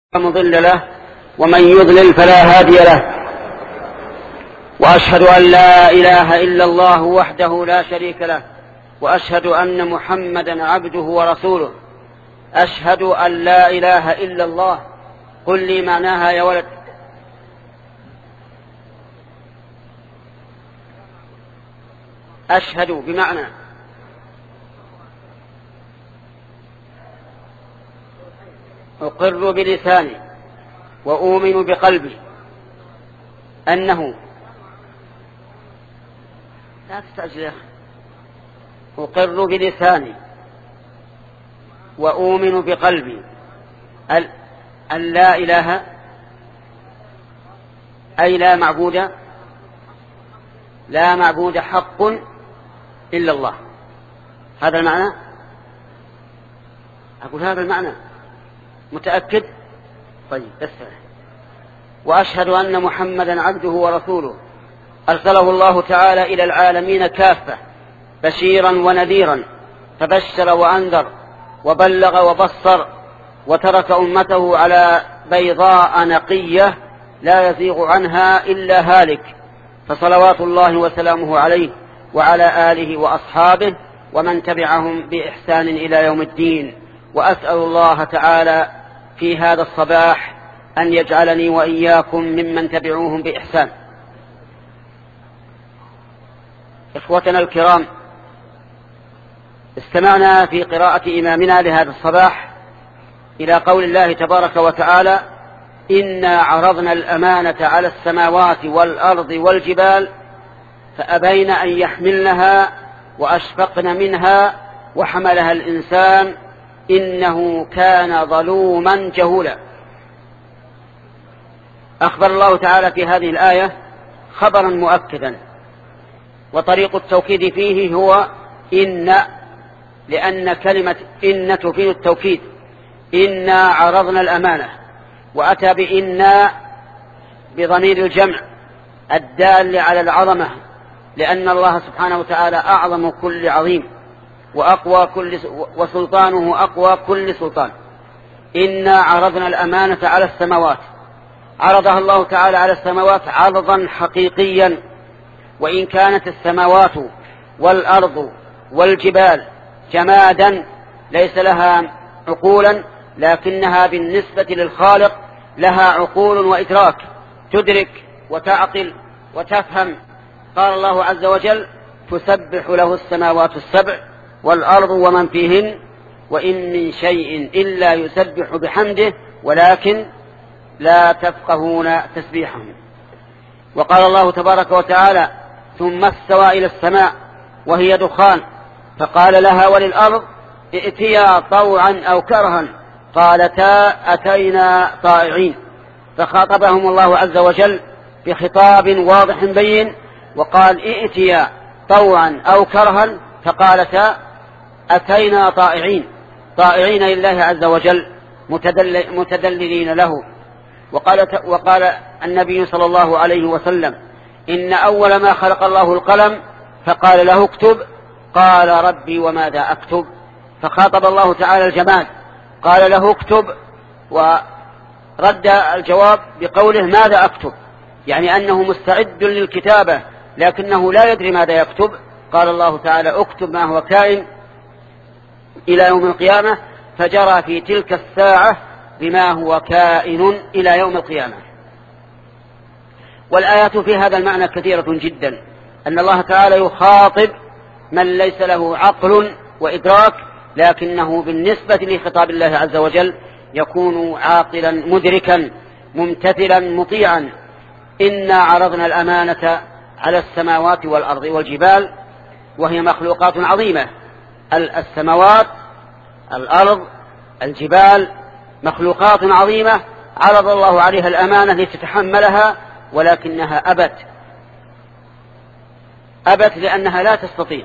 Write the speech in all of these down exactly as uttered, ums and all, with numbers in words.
مضل له ومن يضلل فلا هادي له، وأشهد أن لا إله إلا الله وحده لا شريك له، وأشهد أن محمدا عبده ورسوله. أشهد أن لا إله إلا الله. قل لي معناها يا ولد. أشهد بمعنى أقر بلساني وأؤمن بقلبي أنه لا تستعجل يا أخي. أقر بلساني وأؤمن بقلبي أن لا إله أي لا معبود لا معبود حق إلا الله. هذا المعنى. أقول هذا المعنى متأكد. طيب بس. وأشهد أن محمدا عبده ورسوله أرسله الله تعالى إلى العالمين كافة بشيرا ونذيرا، فبشر وأنذر وبلغ وبصر، وترك أمته على بيضاء نقية لا يزيغ عنها إلا هالك، فصلوات الله وسلامه عليه وعلى آله وأصحابه ومن تبعهم بإحسان إلى يوم الدين. وأسأل الله تعالى في هذا الصباح أن يجعلني وإياكم ممن تبعوهم بإحسان. إخوتنا الكرام، استمعنا في قراءة إمامنا لهذا الصباح إلى قول الله تبارك وتعالى: إنا عرضنا الأمانة على السماوات والأرض والجبال فأبين أن يحملنها وأشفقن منها وحملها الإنسان إنه كان ظلوما جهولا. أخبر الله تعالى في هذه الآية خبرا مؤكدا، وطريق التوكيد فيه هو إن، لأن كلمة إن تفيد التوكيد. إنا عرضنا الأمانة، وأتى بإنا بضمير الجمع الدال على العظمة، لأن الله سبحانه وتعالى أعظم كل عظيم وأقوى كل وسلطانه أقوى كل سلطان. إنا عرضنا الأمانة على السماوات، عرضها الله تعالى على السماوات عرضا حقيقيا، وإن كانت السماوات والأرض والجبال جمادا ليس لها عقولا، لكنها بالنسبة للخالق لها عقول وإدراك، تدرك وتعقل وتفهم. قال الله عز وجل: تسبح له السماوات السبع والأرض ومن فيهن وإن من شيء إلا يسبح بحمده ولكن لا تفقهون تسبيحهم. وقال الله تبارك وتعالى: ثم استوى إلى السماء وهي دخان فقال لها وللأرض ائتيا طوعا أو كرها قالتا أتينا طائعين. فخاطبهم الله عز وجل بخطاب واضح بين، وقال ائتيا طوعا أو كرها فقالتا أتينا طائعين، طائعين لله عز وجل متدللين له. وقال, وقال النبي صلى الله عليه وسلم: إن أول ما خلق الله القلم فقال له اكتب، قال ربي وماذا أكتب؟ فخاطب الله تعالى الجماد قال له اكتب، ورد الجواب بقوله ماذا أكتب، يعني أنه مستعد للكتابة لكنه لا يدري ماذا يكتب. قال الله تعالى: اكتب ما هو كائن إلى يوم القيامة، فجرى في تلك الساعة بما هو كائن إلى يوم القيامة. والآيات في هذا المعنى كثيرة جدا، أن الله تعالى يخاطب من ليس له عقل وإدراك، لكنه بالنسبة لخطاب الله عز وجل يكون عاقلا مدركا ممتثلا مطيعا. إنا عرضنا الأمانة على السماوات والأرض والجبال، وهي مخلوقات عظيمة. السماوات، الأرض، الجبال مخلوقات عظيمة عرض الله عليها الأمانة لتتحملها، ولكنها أبت أبت لأنها لا تستطيع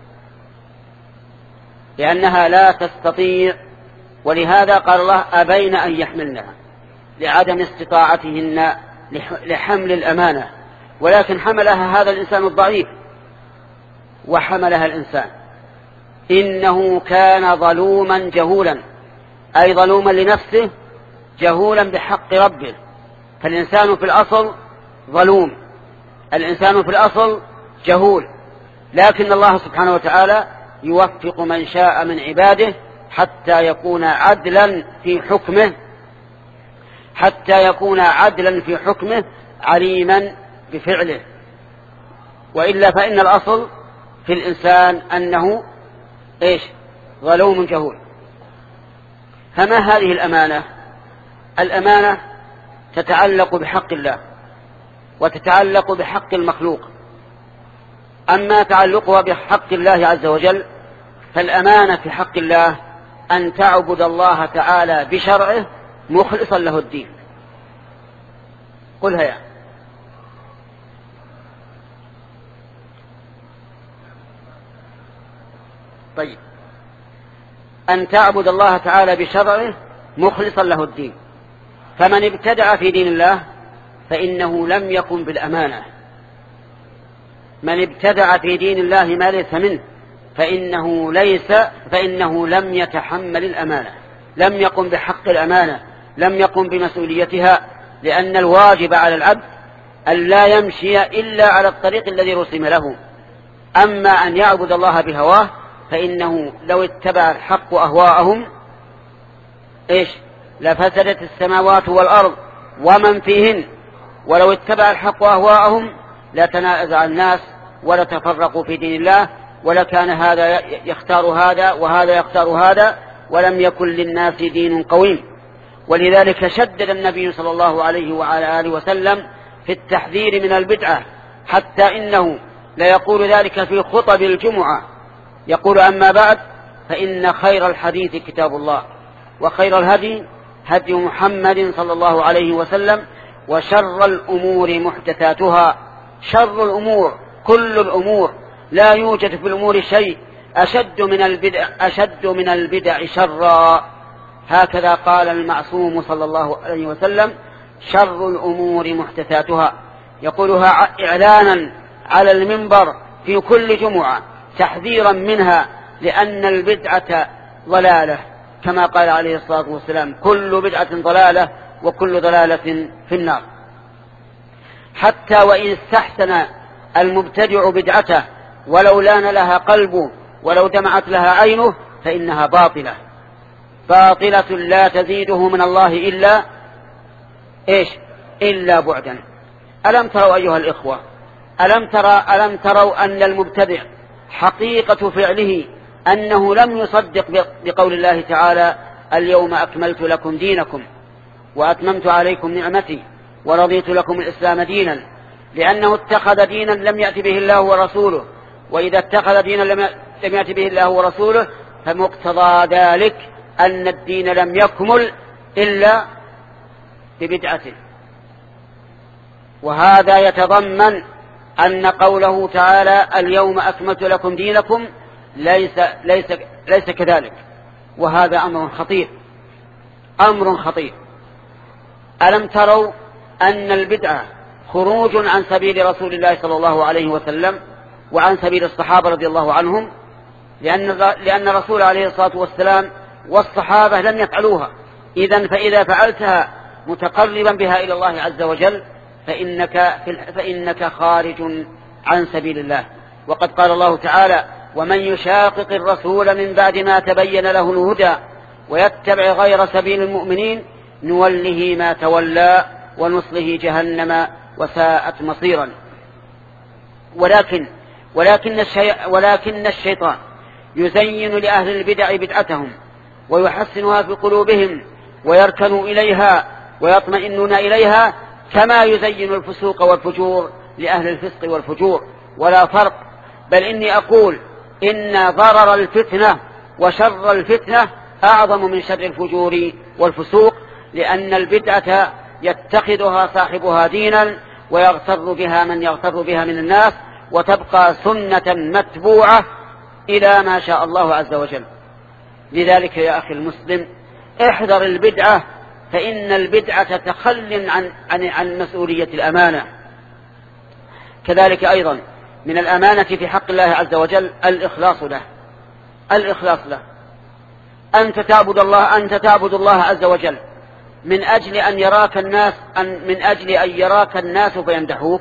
لأنها لا تستطيع ولهذا قال الله: أبين أن يحملنها، لعدم استطاعتهن لحمل الأمانة. ولكن حملها هذا الإنسان الضعيف، وحملها الإنسان. إنه كان ظلوما جهولا، أي ظلوما لنفسه جهولا بحق ربه، فالإنسان في الأصل ظلوم، الإنسان في الأصل جهول، لكن الله سبحانه وتعالى يوفق من شاء من عباده حتى يكون عدلا في حكمه حتى يكون عدلا في حكمه عليما بفعله، وإلا فإن الأصل في الإنسان أنه إيش؟ ظلوم جهول. فما هذه الأمانة؟ الأمانة تتعلق بحق الله وتتعلق بحق المخلوق. أما تعلقها بحق الله عز وجل فالأمانة في حق الله أن تعبد الله تعالى بشرعه مخلصا له الدين. قلها يا طيب أن تعبد الله تعالى بشرعه مخلصا له الدين. فمن ابتدع في دين الله فإنه لم يقم بالأمانة، من ابتدع في دين الله ما ليس منه فإنه ليس فإنه لم يتحمل الأمانة، لم يقم بحق الأمانة، لم يقم بمسؤوليتها، لأن الواجب على العبد أن لا يمشي إلا على الطريق الذي رسم له. أما أن يعبد الله بهواه فإنه لو اتبع الحق أهواءهم إيش؟ لفسدت السماوات والأرض ومن فيهن، ولو اتبع الحق أهواءهم لتنازع الناس ولتفرقوا في دين الله، ولكان هذا يختار هذا وهذا يختار هذا، ولم يكن للناس دين قويم. ولذلك شدد النبي صلى الله عليه وعلى آله وسلم في التحذير من البدعة، حتى إنه لا يقول ذلك في خطب الجمعة، يقول: أما بعد فإن خير الحديث كتاب الله، وخير الهدي هدي محمد صلى الله عليه وسلم، وشر الأمور محدثاتها. شر الأمور كل الأمور، لا يوجد في الأمور شيء أشد من البدع أشد من البدع شرا، هكذا قال المعصوم صلى الله عليه وسلم: شر الأمور محدثاتها. يقولها إعلانا على المنبر في كل جمعة تحذيرا منها، لأن البدعة ضلالة، كما قال عليه الصلاة والسلام: كل بدعة ضلالة وكل ضلالة في النار. حتى وإن استحسن المبتدع بدعته ولو لان لها قلبه ولو دمعت لها عينه فإنها باطلة باطلة لا تزيده من الله إلا إيش؟ إلا بعدا. ألم تروا أيها الإخوة ألم ترى ألم تروا أن المبتدع حقيقة فعله أنه لم يصدق بقول الله تعالى: اليوم أكملت لكم دينكم وأتممت عليكم نعمتي ورضيت لكم الإسلام دينا، لأنه اتخذ دينا لم يأت به الله ورسوله، وإذا اتخذ دينا لم يأت به الله ورسوله فمقتضى ذلك أن الدين لم يكمل إلا ببدعته. وهذا يتضمن أن قوله تعالى: اليوم أكملت لكم دينكم ليس, ليس, ليس كذلك، وهذا أمر خطير أمر خطير. ألم تروا أن البدعة خروج عن سبيل رسول الله صلى الله عليه وسلم وعن سبيل الصحابة رضي الله عنهم، لأن, لأن الرسول عليه الصلاة والسلام والصحابة لم يفعلوها. إذن فإذا فعلتها متقربا بها إلى الله عز وجل فإنك, فإنك خارج عن سبيل الله. وقد قال الله تعالى: ومن يشاقق الرسول من بعد ما تبين له الهدى ويتبع غير سبيل المؤمنين نوله ما تولى ونصله جهنم وساءت مصيرا. ولكن ولكن, الشي ولكن الشيطان يزين لأهل البدع بدعتهم ويحسنها في قلوبهم ويركنوا إليها ويطمئنون إليها، كما يزين الفسوق والفجور لأهل الفسق والفجور، ولا فرق. بل إني أقول إن ضرر الفتنة وشر الفتنة أعظم من شر الفجور والفسوق، لأن البدعة يتخذها صاحبها دينا ويغتر بها من يغتر بها من الناس، وتبقى سنة متبوعة إلى ما شاء الله عز وجل. لذلك يا أخي المسلم احذر البدعة، فإن البدعة تخل عن, عن, عن مسؤولية الأمانة. كذلك أيضا من الأمانة في حق الله عز وجل الإخلاص له الإخلاص له أنت تعبد الله أنت تعبد الله عز وجل من أجل أن يراك الناس أن من أجل أن يراك الناس فيمدحوك؟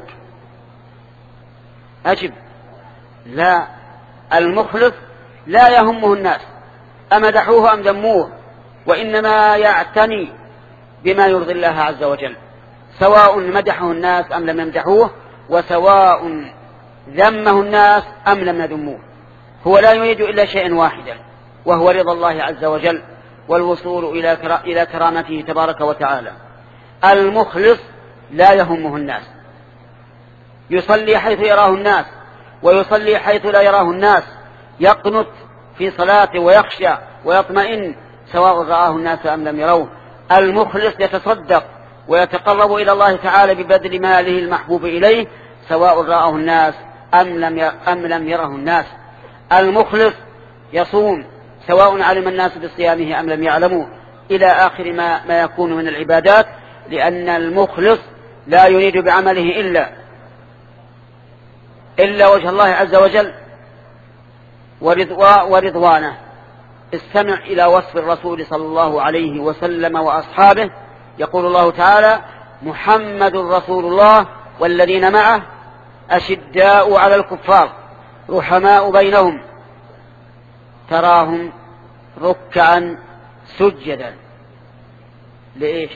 أجب، لا. المخلص لا يهمه الناس أمدحوه أم ذموه، وإنما يعتني بما يرضي الله عز وجل، سواء مدحه الناس أم لم يمدحوه، وسواء ذمه الناس أم لم يذموه. هو لا يريد إلا شيئا واحدا، وهو رضا الله عز وجل والوصول إلى كرامته تبارك وتعالى. المخلص لا يهمه الناس، يصلي حيث يراه الناس ويصلي حيث لا يراه الناس، يقنت في صلاته ويخشى ويطمئن سواء رآه الناس أم لم يروه. المخلص يتصدق ويتقرب إلى الله تعالى ببذل ماله المحبوب إليه سواء رآه الناس أم لم أم لم يره الناس. المخلص يصوم سواء علم الناس بصيامه أم لم يعلموا، إلى آخر ما, ما يكون من العبادات، لأن المخلص لا يريد بعمله إلا إلا وجه الله عز وجل ورضوانه. استمع إلى وصف الرسول صلى الله عليه وسلم وأصحابه، يقول الله تعالى: محمد رسول الله والذين معه أشداء على الكفار رحماء بينهم تراهم ركعا سجدا. لإيش؟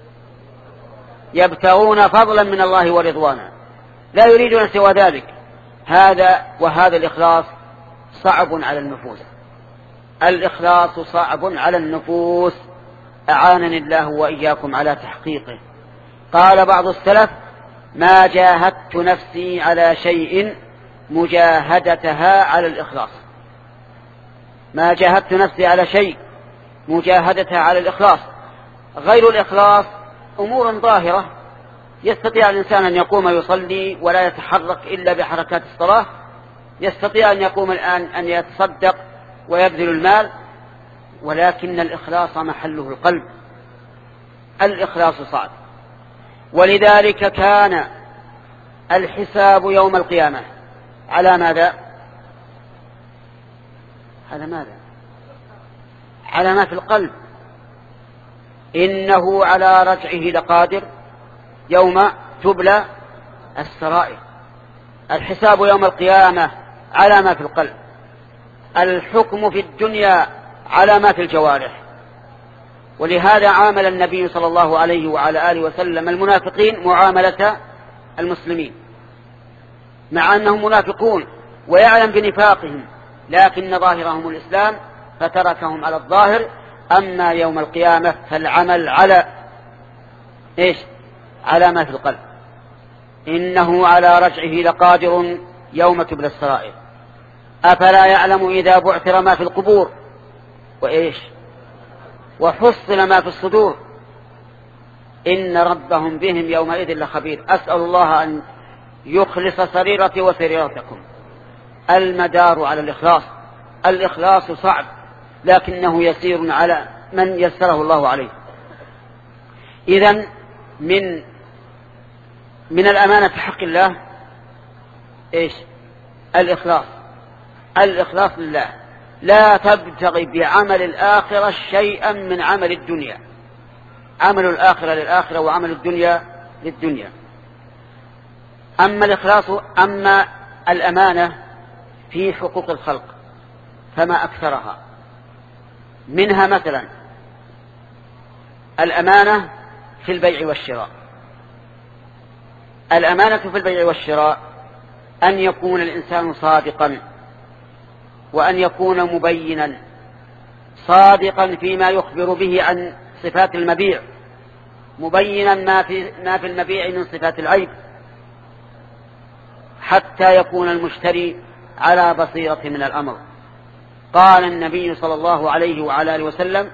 يبتغون فضلا من الله ورضوانا، لا يريدون سوى ذلك. هذا وهذا الإخلاص صعب على النفوس، الإخلاص صعب على النفوس، أعانني الله وإياكم على تحقيقه. قال بعض السلف: ما جاهدت نفسي على شيء مجاهدتها على الإخلاص. ما جاهدت نفسي على شيء مجاهدتها على الإخلاص. غير الإخلاص أمور ظاهرة، يستطيع الإنسان أن يقوم يصلي ولا يتحرك إلا بحركات الصلاة، يستطيع أن يقوم الآن أن يتصدق ويبذل المال، ولكن الإخلاص محله القلب. الإخلاص صعب، ولذلك كان الحساب يوم القيامة على ماذا؟ على ماذا؟ على ما في القلب. إنه على رجعه لقادر يوم تبلى السرائر. الحساب يوم القيامة على ما في القلب، الحكم في الدنيا على ما في الجوارح. ولهذا عامل النبي صلى الله عليه وعلى آله وسلم المنافقين معاملة المسلمين، مع أنهم منافقون ويعلم بنفاقهم، لكن ظاهرهم الإسلام فتركهم على الظاهر. أما يوم القيامة فالعمل على إيش؟ على ما في القلب. إنه على رجعه لقادر يوم تبلى السرائر. أفلا يعلم إذا بعثر ما في القبور وإيش وحصل ما في الصدور إن ربهم بهم يومئذ لخبير. أسأل الله أن يخلص سريرتي وسريرتكم. المدار على الإخلاص. الإخلاص صعب لكنه يسير على من يسره الله عليه. إذن من من الأمانة في حق الله إيش؟ الإخلاص. الإخلاص لله، لا تبتغي بعمل الآخرة شيئا من عمل الدنيا. عمل الآخرة للآخرة وعمل الدنيا للدنيا. أما الإخلاص أما الأمانة في حقوق الخلق فما أكثرها. منها مثلا الأمانة في البيع والشراء. الأمانة في البيع والشراء أن يكون الإنسان صادقا، وأن يكون مبينا، صادقا فيما يخبر به عن صفات المبيع، مبينا ما في, ما في المبيع من صفات العيب، حتى يكون المشتري على بصيرة من الأمر. قال النبي صلى الله عليه وعلى آله وسلم: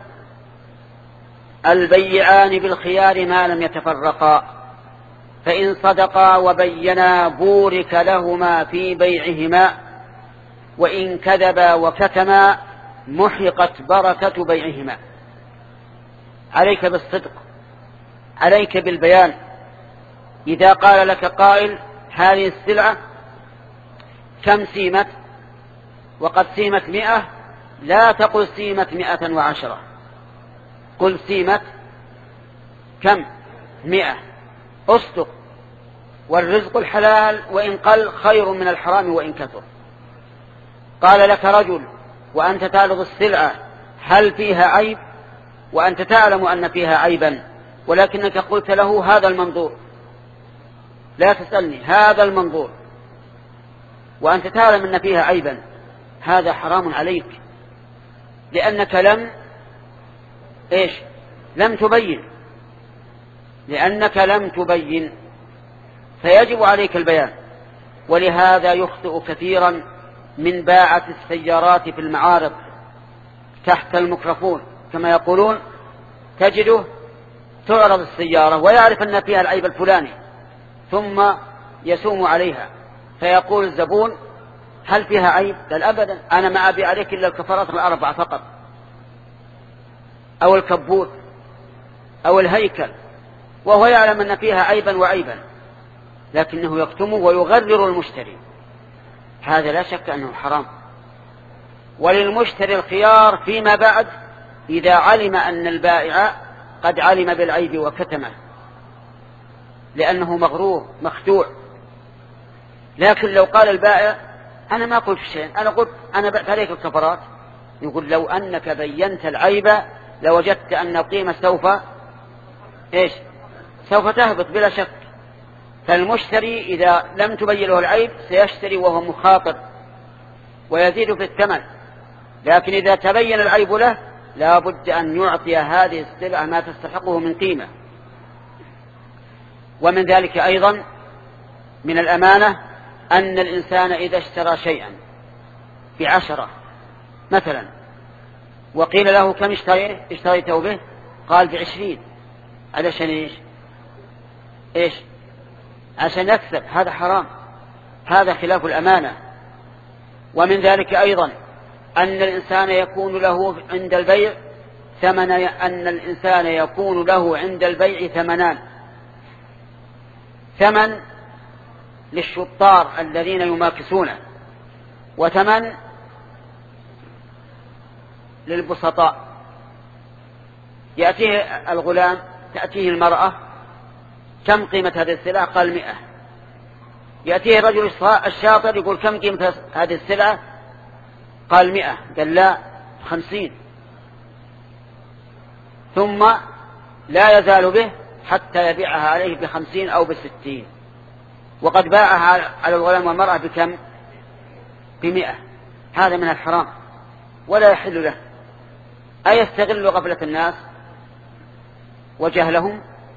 البيعان بالخيار ما لم يتفرقا، فإن صدقا وبينا بورك لهما في بيعهما، وإن كذبا وكتما محقت بركة بيعهما. عليك بالصدق، عليك بالبيان. إذا قال لك قائل: هذه السلعة كم سيمت؟ وقد سيمت مئة، لا تقل سيمت مئة وعشرة، قل سيمت كم؟ مئة. أصدق، والرزق الحلال وإن قل خير من الحرام وإن كثر. قال لك رجل وأنت تعرض السلعة هل فيها عيب، وأنت تعلم أن فيها عيبا، ولكنك قلت له هذا المنظور، لا تسألني، هذا المنظور، وأنت تعلم أن فيها عيبا، هذا حرام عليك، لأنك لم إيش لم تبين لأنك لم تبين فيجب عليك البيان. ولهذا يخطئ كثيرا من باعة السيارات في المعارض تحت الميكروفون كما يقولون، تجده تعرض السيارة ويعرف أن فيها العيب الفلاني ثم يسوم عليها، فيقول الزبون هل فيها عيب؟ قال أبدا، أنا ما أبيع عليك إلا الكفرات الأربعة فقط، أو الكبوت أو الهيكل، وهو يعلم أن فيها عيبا وعيبا، لكنه يكتمه ويغرر المشتري. هذا لا شك أنه حرام. وللمشتري الخيار فيما بعد إذا علم أن البائع قد علم بالعيب وكتمه، لأنه مغرور مخدوع. لكن لو قال البائع أنا ما قلت شيء، أنا قلت أنا بعت عليك الكفرات، يقول لو أنك بينت العيب لوجدت أن القيمة سوف إيش سوف تهبط بلا شك. فالمشتري إذا لم تبين له العيب سيشتري وهو مخاطر ويزيد في الثمن، لكن إذا تبين العيب له لا بد أن يعطي هذه السلعة ما تستحقه من قيمة. ومن ذلك أيضا من الأمانة أن الإنسان إذا اشترى شيئا بعشرة مثلا وقيل له كم اشتريته به، قال بعشرين، علشان إيش إيش عشان يكسب، هذا حرام، هذا خلاف الأمانة. ومن ذلك أيضا أن الإنسان يكون له عند البيع ثمن أن الإنسان يكون له عند البيع ثمنان، ثمن للشطار الذين يماكسونه، وثمن للبسطاء. يأتيه الغلام، تأتيه المرأة، كم قيمة هذه السلعة؟ قال مئة. يأتيه الرجل الشاطر يقول كم قيمة هذه السلعة؟ قال مئة. قال لا، خمسين. ثم لا يزال به حتى يبيعها عليه بخمسين أو بستين، وقد باعها على الغلام والمرأة بكم؟ بمئة. هذا من الحرام ولا يحل له. أيستغل غفلة الناس وجهلهم؟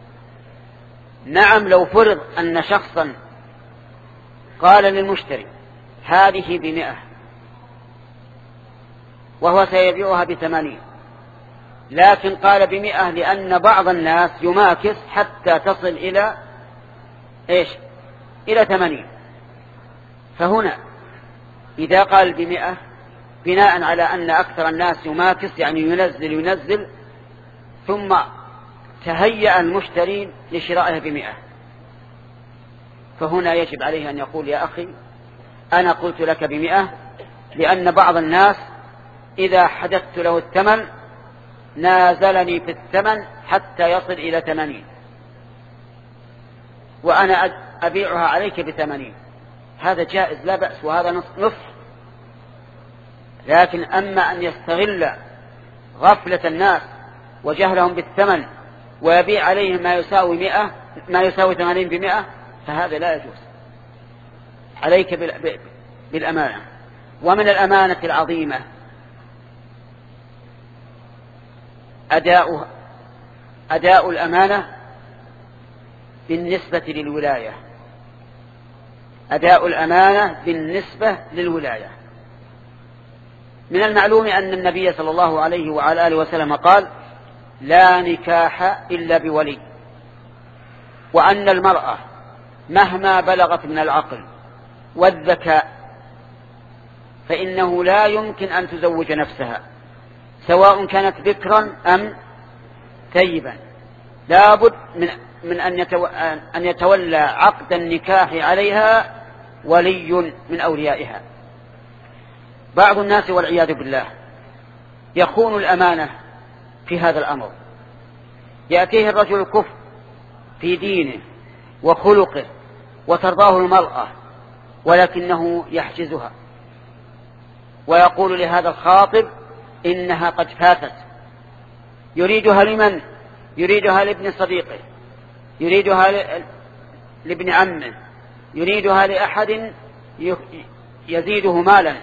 نعم، لو فرض أن شخصا قال للمشتري هذه بمئة وهو سيبيعها بثمانين، لكن قال بمئة لأن بعض الناس يماكس حتى تصل إلى إيش إلى ثمانين، فهنا إذا قال بمئة بناء على أن أكثر الناس يماكس يعني ينزل ينزل ثم تهيأ المشتري لشرائها بمئة، فهنا يجب عليه أن يقول يا أخي أنا قلت لك بمئة، لأن بعض الناس إذا حدثت له الثمن نازلني في الثمن حتى يصل إلى ثمانين، وأنا أبيعها عليك بثمانين. هذا جائز لا بأس، وهذا نصف. لكن أما أن يستغل غفلة الناس وجهلهم بالثمن ويبيع عليهم ما يساوي مئة ما يساوي ثمانين بمئة، فهذا لا يجوز. عليك بالأمانة. ومن الأمانة العظيمة أداء أداء الأمانة بالنسبة للولاية أداء الأمانة بالنسبة للولاية. من المعلوم أن النبي صلى الله عليه وعلى آله وسلم قال لا نكاح إلا بولي، وأن المرأة مهما بلغت من العقل والذكاء فإنه لا يمكن أن تزوج نفسها سواء كانت بكرا أم ثيبا، لا بد من, من أن يتولى عقد النكاح عليها ولي من أوليائها. بعض الناس والعياذ بالله يخون الأمانة في هذا الأمر، يأتيه الرجل الكفر في دينه وخلقه وترضاه المرأة، ولكنه يحجزها ويقول لهذا الخاطب إنها قد فاتت. يريدها لمن؟ يريدها لابن صديقه، يريدها لابن عمه، يريدها لأحد يزيده مالا،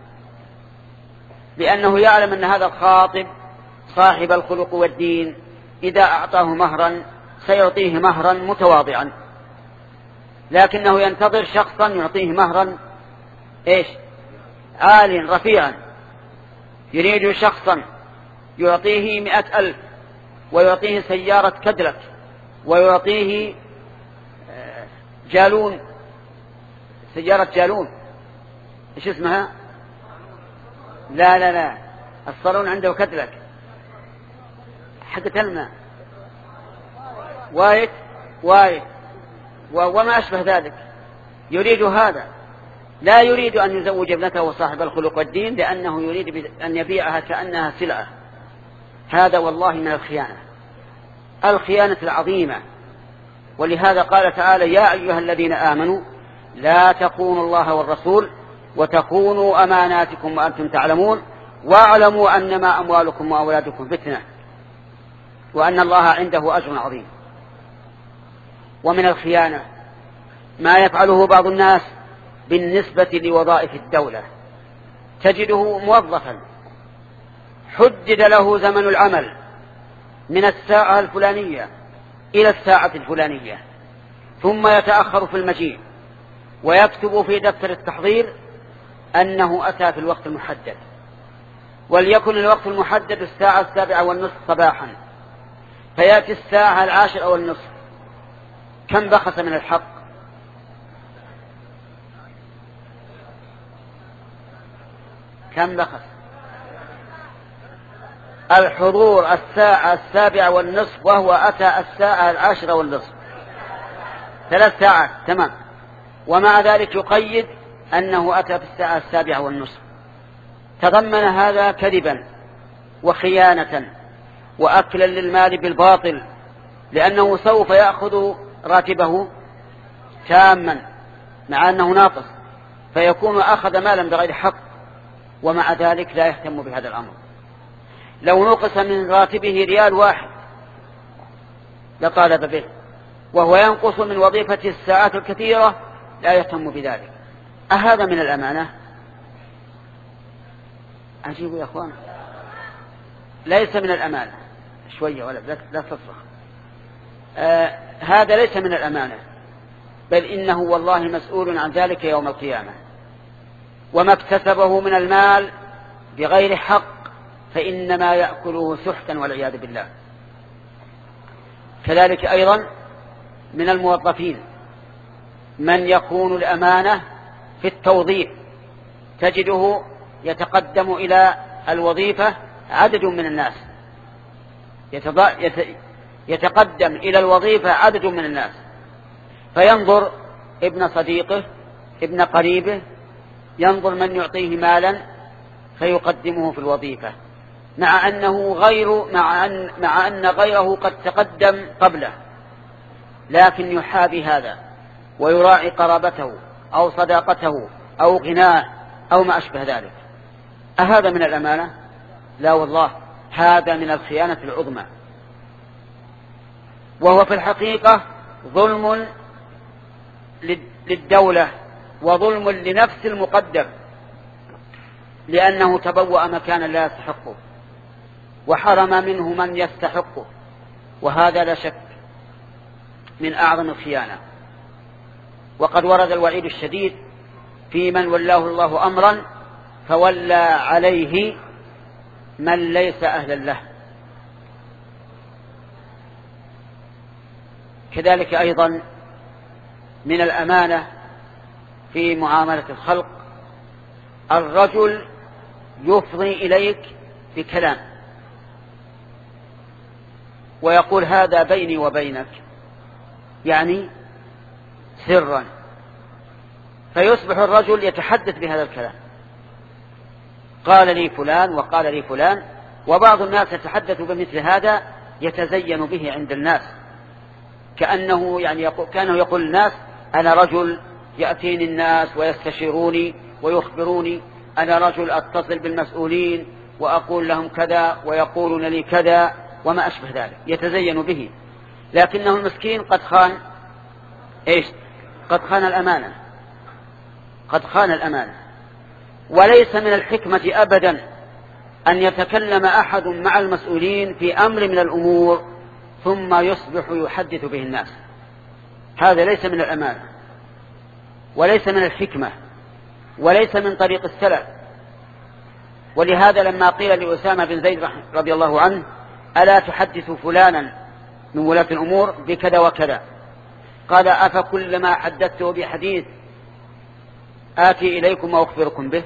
لأنه يعلم أن هذا الخاطب صاحب الخلق والدين إذا أعطاه مهرا سيعطيه مهرا متواضعا، لكنه ينتظر شخصا يعطيه مهرا إيش؟ عال رفيعا. يريد شخصا يعطيه مئة ألف ويعطيه سيارة كدلك ويعطيه جالون، سيارة جالون إيش اسمها؟ لا لا لا الصالون عنده كدلك حق الماء وايت وايت وما أشبه ذلك. يريد هذا، لا يريد أن يزوج ابنته صاحب الخلق والدين، لأنه يريد أن يبيعها كأنها سلعة. هذا والله من الخيانة، الخيانة العظيمة. ولهذا قال تعالى: يا أيها الذين آمنوا لا تخونوا الله والرسول وتخونوا أماناتكم وأنتم تعلمون واعلموا أنما أموالكم وأولادكم فتنة وأن الله عنده أجر عظيم. ومن الخيانة ما يفعله بعض الناس بالنسبة لوظائف الدولة. تجده موظفا حدد له زمن العمل من الساعة الفلانية إلى الساعة الفلانية، ثم يتأخر في المجيء ويكتب في دفتر التحضير أنه أتى في الوقت المحدد، وليكن الوقت المحدد الساعة السابعة والنصف صباحا، فيأتي الساعة العاشرة والنصف. كم بخس من الحق؟ كم بخس؟ الحضور الساعة السابعة والنصف وهو أتى الساعة العاشرة والنصف، ثلاث ساعات تمام، ومع ذلك يقيد أنه أتى في الساعة السابعة والنصف. تضمن هذا كذبا وخيانة وأكلا للمال بالباطل، لأنه سوف يأخذ راتبه تاما مع أنه ناقص، فيكون أخذ مالا بغير حق، ومع ذلك لا يهتم بهذا الأمر. لو نقص من راتبه ريال واحد لطالب به، وهو ينقص من وظيفته الساعات الكثيرة لا يهتم بذلك. أهذا من الأمانة؟ عجيب يا أخوان، ليس من الأمانة. شوية ولا لا تصرخ. آه هذا ليس من الأمانة، بل إنه والله مسؤول عن ذلك يوم القيامة. وما اكتسبه من المال بغير حق فإنما يأكله سحتا والعياذ بالله. كذلك أيضا من الموظفين من يكون الأمانة في التوظيف، تجده يتقدم إلى الوظيفة عدد من الناس، يتقدم إلى الوظيفة عدد من الناس، فينظر ابن صديقه ابن قريبه، ينظر من يعطيه مالا فيقدمه في الوظيفة، مع أنه غير مع أن, مع أن غيره قد تقدم قبله، لكن يحابي هذا ويراعي قرابته أو صداقته أو غناه أو ما أشبه ذلك. أهذا من الأمانة؟ لا والله، هذا من الخيانة العظمى، وهو في الحقيقة ظلم للدولة وظلم لنفس المقدم، لأنه تبوأ مكانا لا يستحقه وحرم منه من يستحقه، وهذا لا شك من أعظم الخيانة. وقد ورد الوعيد الشديد في من ولاه الله أمرا فولى عليه من ليس أهلا له. كذلك أيضا من الأمانة في معاملة الخلق، الرجل يفضي إليك بكلام ويقول هذا بيني وبينك، يعني سرا، فيصبح الرجل يتحدث بهذا الكلام، قال لي فلان وقال لي فلان، وبعض الناس يتحدث بمثل هذا يتزين به عند الناس، كأنه يعني يقول كانه يقول الناس أنا رجل يأتيني الناس ويستشيروني ويخبروني، أنا رجل أتصل بالمسؤولين وأقول لهم كذا ويقولون لي كذا وما أشبه ذلك، يتزين به. لكنه المسكين قد خان إيش؟ قد خان الأمانة، قد خان الأمانة. وليس من الحكمة أبدا أن يتكلم أحد مع المسؤولين في أمر من الأمور ثم يصبح يحدث به الناس، هذا ليس من الأمانة وليس من الحكمة وليس من طريق السلف. ولهذا لما قيل لأسامة بن زيد رضي الله عنه ألا تحدث فلانا من ولاة الأمور بكذا وكذا، قال أفكلما حدثته بحديث آتي إليكم وأخبركم به؟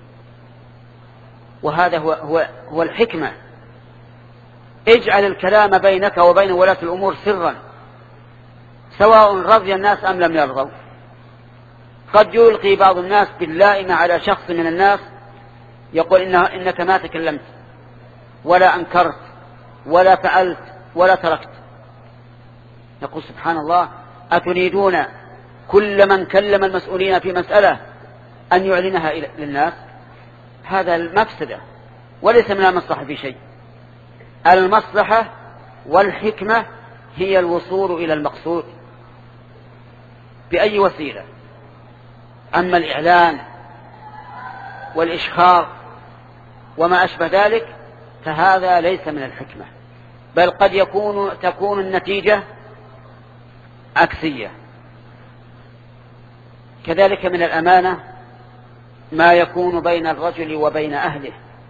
وهذا هو, هو, هو الحكمة. اجعل الكلام بينك وبين ولاة الأمور سرا، سواء رضي الناس أم لم يرضوا. قد يلقي بعض الناس باللائمة على شخص من الناس يقول إنه إنك ما تكلمت ولا أنكرت ولا فعلت ولا تركت. يقول سبحان الله، أتريدون كل من كلم المسؤولين في مسألة أن يعلنها للناس؟ هذا المفسدة وليس من المصلحة في شيء. المصلحة والحكمة هي الوصول إلى المقصود بأي وسيلة. أما الإعلان والإشهار وما أشبه ذلك فهذا ليس من الحكمة، بل قد يكون تكون النتيجة عكسية. كذلك من الأمانة ما يكون بين الرجل وبين أهله.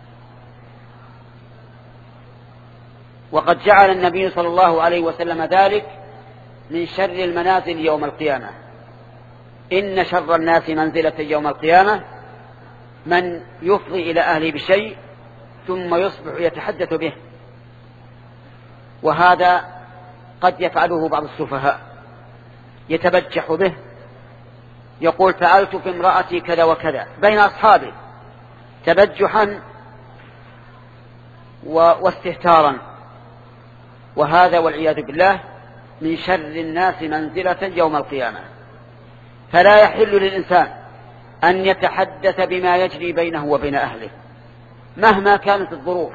وقد جعل النبي صلى الله عليه وسلم ذلك من شر المنازل يوم القيامة. إن شر الناس منزلة يوم القيامة من يفضي إلى أهله بشيء ثم يصبح يتحدث به. وهذا قد يفعله بعض السفهاء، يتبجح به، يقول فعلت في امرأتي كذا وكذا بين أصحابه تبجحا واستهتارا، وهذا والعياذ بالله من شر الناس منزلة يوم القيامة. فلا يحل للإنسان أن يتحدث بما يجري بينه وبين أهله مهما كانت الظروف،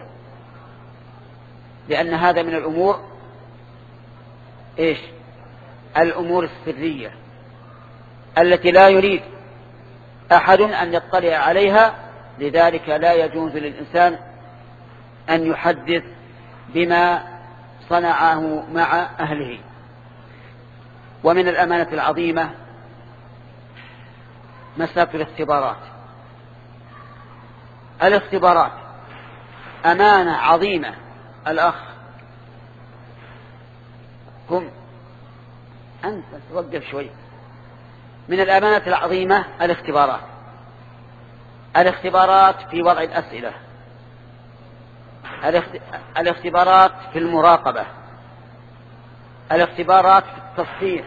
لأن هذا من الأمور إيش؟ الأمور السرية التي لا يريد أحد أن يطلع عليها. لذلك لا يجوز للإنسان أن يحدث بما صنعه مع أهله. ومن الأمانة العظيمة مسألة الاختبارات. الاختبارات أمانة عظيمة. الأخ قم أنت توقف شوي. من الأمانة العظيمة الاختبارات. الاختبارات في وضع الأسئلة، الاختبارات في المراقبة، الاختبارات في التصحيح.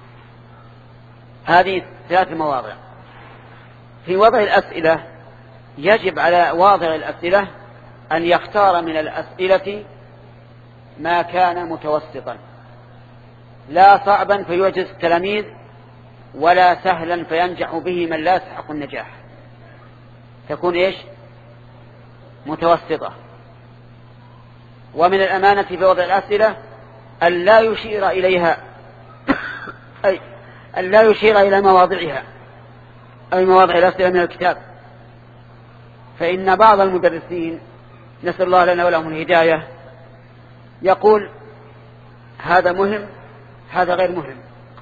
هذه ثلاث مواضع. في وضع الأسئلة يجب على واضع الأسئلة أن يختار من الأسئلة ما كان متوسطا، لا صعبا فيعجز التلاميذ ولا سهلا فينجح به من لا يستحق النجاح. تكون إيش؟ متوسطة. ومن الأمانة في وضع الأسئلة أن لا يشير إليها أي أن لا يشير إلى مواضعها أي مواضع الأسئلة من الكتاب. فإن بعض المدرسين نسأل الله لنا ولهم الهداية يقول هذا مهم هذا غير مهم.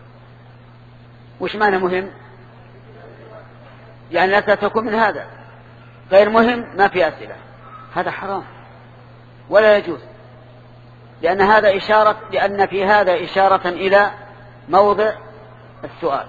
وش معنى مهم؟ يعني لا تكون من هذا، غير مهم ما في أسئلة. هذا حرام ولا يجوز، لأن هذا إشارة لأن في هذا إشارة إلى موضع السؤال.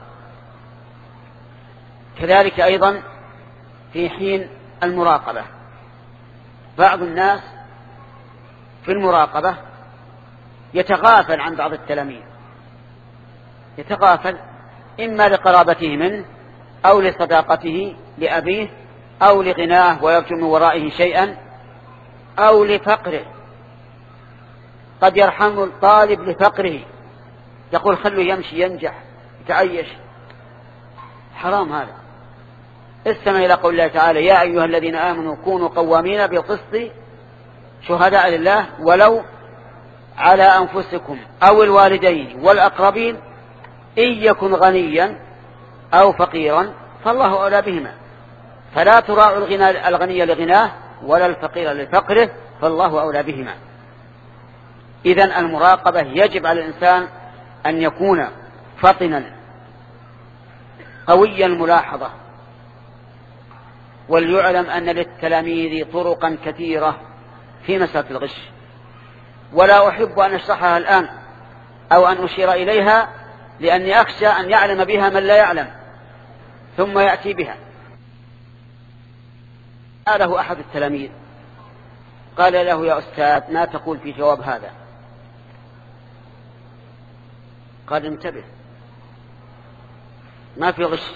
كذلك أيضا في حين المراقبة بعض الناس في المراقبة يتغافل عن بعض التلاميذ، يتغافل إما لقرابته منه أو لصداقته لأبيه أو لغناه ويرجو من ورائه شيئا أو لفقره قد يرحم الطالب لفقره، يقول خلوا يمشي ينجح يتعيش. حرام هذا. استمع إلى قول الله تعالى: يا أيها الذين آمنوا كونوا قوامين بالقسط شهداء لله ولو على أنفسكم أو الوالدين والأقربين إن يكن غنيا أو فقيرا فالله أولى بهما، فلا تراعوا الغنى الغني لغناه ولا الفقير لفقره فالله أولى بهما. إذن المراقبة يجب على الإنسان أن يكون فطنا قوي الملاحظة. وليعلم أن للتلاميذ طرقا كثيرة في مسألة الغش، ولا أحب أن أشرحها الآن أو أن أشير إليها، لأني أخشى أن يعلم بها من لا يعلم ثم يأتي بها. قاله أحد التلاميذ قال له: يا أستاذ ما تقول في جواب هذا؟ قال: انتبه ما في غش.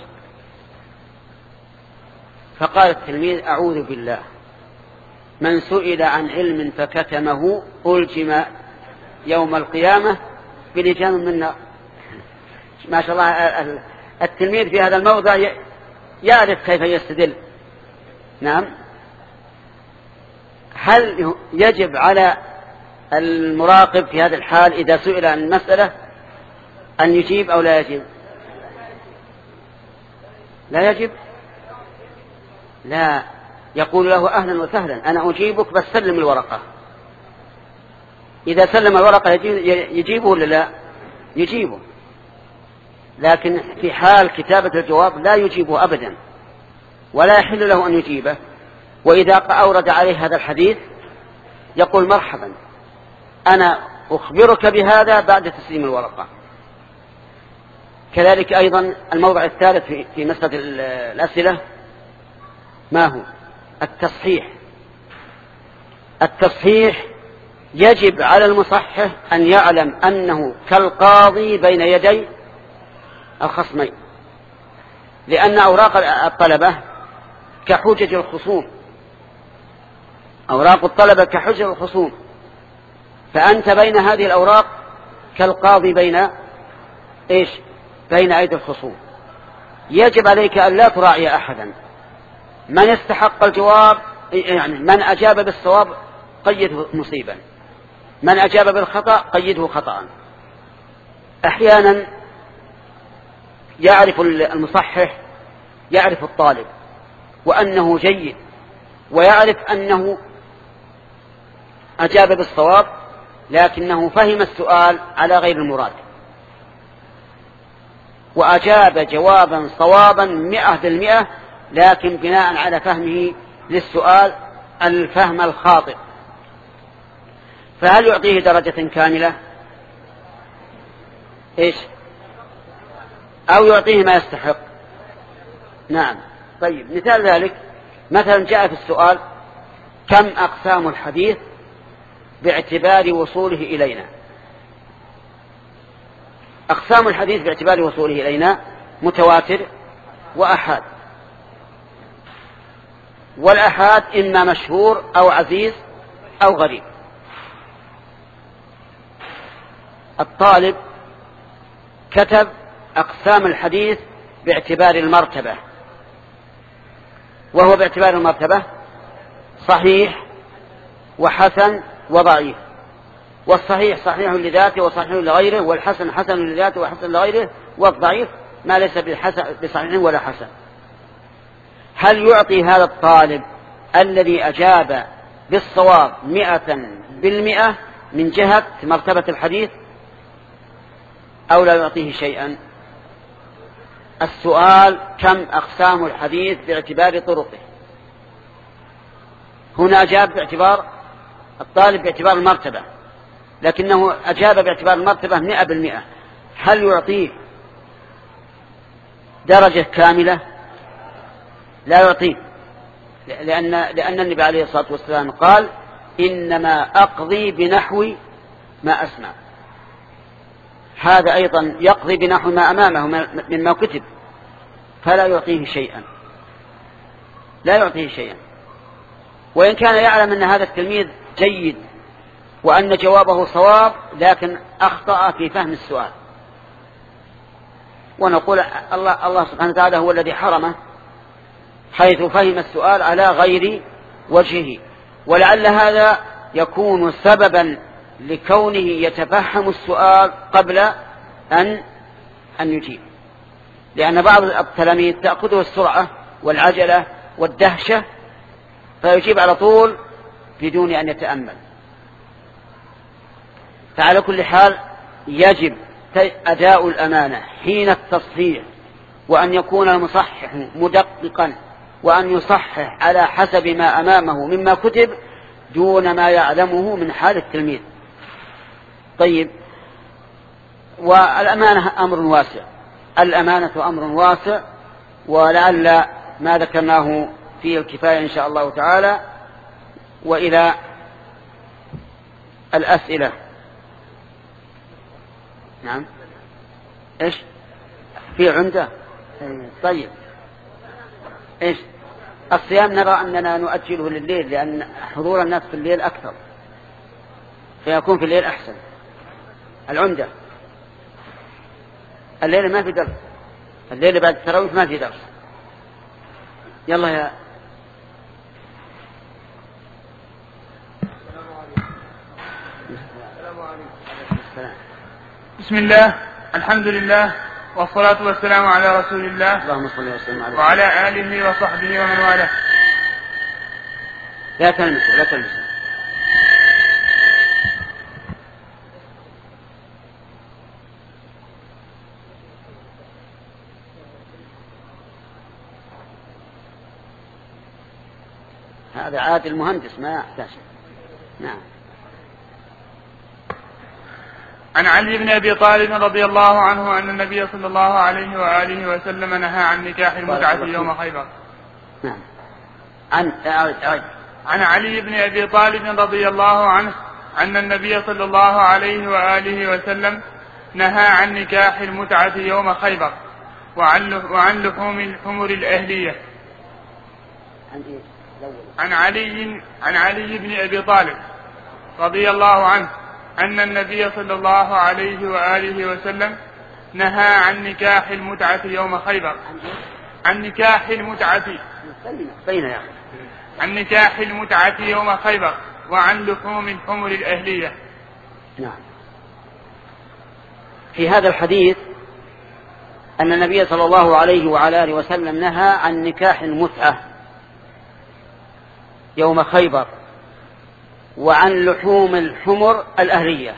فقال التلميذ: أعوذ بالله، من سئل عن علم فكتمه ألجم يوم القيامة بلجام من نار. ما شاء الله التلميذ في هذا الموضع يعرف كيف يستدل. نعم. هل يجب على المراقب في هذا الحال إذا سئل عن المسألة أن يجيب أو لا يجيب؟ لا يجب. لا، يقول له: أهلا وسهلا أنا أجيبك بس سلم الورقة. إذا سلم الورقة يجيبه ولا لا؟ يجيبه. لكن في حال كتابة الجواب لا يجيبه أبدا، ولا يحل له أن يجيبه. وإذا أورد عليه هذا الحديث يقول: مرحبا أنا أخبرك بهذا بعد تسليم الورقة. كذلك أيضا الموضع الثالث في مسألة الأسئلة ما هو؟ التصحيح. التصحيح يجب على المصحح أن يعلم أنه كالقاضي بين يدي الخصمين، لأن أوراق الطلبة كحجج الخصوم، أوراق الطلبة كحجج الخصوم، فأنت بين هذه الأوراق كالقاضي بين إيش؟ بين أيدي الخصوم. يجب عليك أن لا تراعي أحدا، من يستحق الجواب يعني من أجاب بالصواب قيده مصيبا، من أجاب بالخطأ قيده خطأ. أحيانا يعرف المصحح يعرف الطالب وأنه جيد، ويعرف أنه أجاب بالصواب لكنه فهم السؤال على غير المراد، وأجاب جوابا صوابا مئة بالمئة لكن بناء على فهمه للسؤال الفهم الخاطئ. فهل يعطيه درجة كاملة إيش؟ أو يعطيه ما يستحق؟ نعم. طيب مثال ذلك مثلا جاء في السؤال: كم أقسام الحديث باعتبار وصوله إلينا؟ أقسام الحديث باعتبار وصوله إلينا متواتر وأحاد، والأحاد إما مشهور أو عزيز أو غريب. الطالب كتب أقسام الحديث باعتبار المرتبة، وهو باعتبار المرتبة صحيح وحسن وضعيف، والصحيح صحيح لذاته وصحيح لغيره، والحسن حسن لذاته وحسن لغيره، والضعيف ما ليس بصحيح ولا حسن. هل يعطي هذا الطالب الذي أجاب بالصواب مئة بالمئة من جهة مرتبة الحديث أو لا يعطيه شيئا؟ السؤال: كم أقسام الحديث باعتبار طرقه؟ هنا أجاب باعتبار الطالب باعتبار المرتبة، لكنه أجاب باعتبار المرتبة مئة بالمئة. هل يعطيه درجة كاملة؟ لا يعطيه، لأن, لأن النبي عليه الصلاة والسلام قال: إنما أقضي بنحو ما أسمع. هذا أيضا يقضي بنحو ما أمامه مما كتب، فلا يعطيه شيئا، لا يعطيه شيئا. وإن كان يعلم أن هذا التلميذ جيد وأن جوابه صواب لكن أخطأ في فهم السؤال، ونقول الله, الله سبحانه وتعالى هو الذي حرمه حيث فهم السؤال على غير وجهه، ولعل هذا يكون سببا لكونه يتفهم السؤال قبل أن أن يجيب، لأن بعض التلاميذ تأخذه السرعة والعجلة والدهشة فيجيب على طول بدون أن يتأمل. فعلى كل حال يجب أداء الأمانة حين التصحيح، وأن يكون المصحح مدققا، وأن يصحح على حسب ما أمامه مما كتب دون ما يعلمه من حال التلميذ. طيب، والأمانة أمر واسع، الأمانة أمر واسع، ولعل ما ذكرناه فيه الكفاية إن شاء الله تعالى. وإلى الأسئلة. نعم. إيش في عنده؟ طيب، إيش الصيام؟ نرى أننا نؤجله لليل لأن حضور الناس في الليل أكثر، فيكون في الليل أحسن. العمدة الليل ما في درس، الليل بعد التراويح ما في درس. يلا يا بسم الله، الحمد لله، والصلاة والسلام على رسول الله اللهم صل وسلم عليه وعلى آله وصحبه ومن والاه. لا تلمسوا لا تلمسوا. هذا عاد المهندس ما يحتاج. نعم. عن علي بن أبي طالب رضي الله عنه أن النبي صلى الله عليه وآله وسلم نهى عن نكاح المتعة يوم خيبر. نعم. عن أعد أعد. عن علي بن أبي طالب رضي الله عنه أن النبي صلى الله عليه وآله وسلم نهى عن نكاح المتعة يوم خيبر وعن لحوم الحمر الأهلية. عن علي عن علي بن أبي طالب رضي الله عنه أن النبي صلى الله عليه وآله وسلم نهى عن نكاح المتعة يوم خيبر عن نكاح المتعة عن نكاح المتعة يوم خيبر وعن لحوم الحمر الأهلية. نعم. في هذا الحديث أن النبي صلى الله عليه وعلى آله وسلم نهى عن نكاح المتعة يوم خيبر وعن لحوم الحمر الأهلية.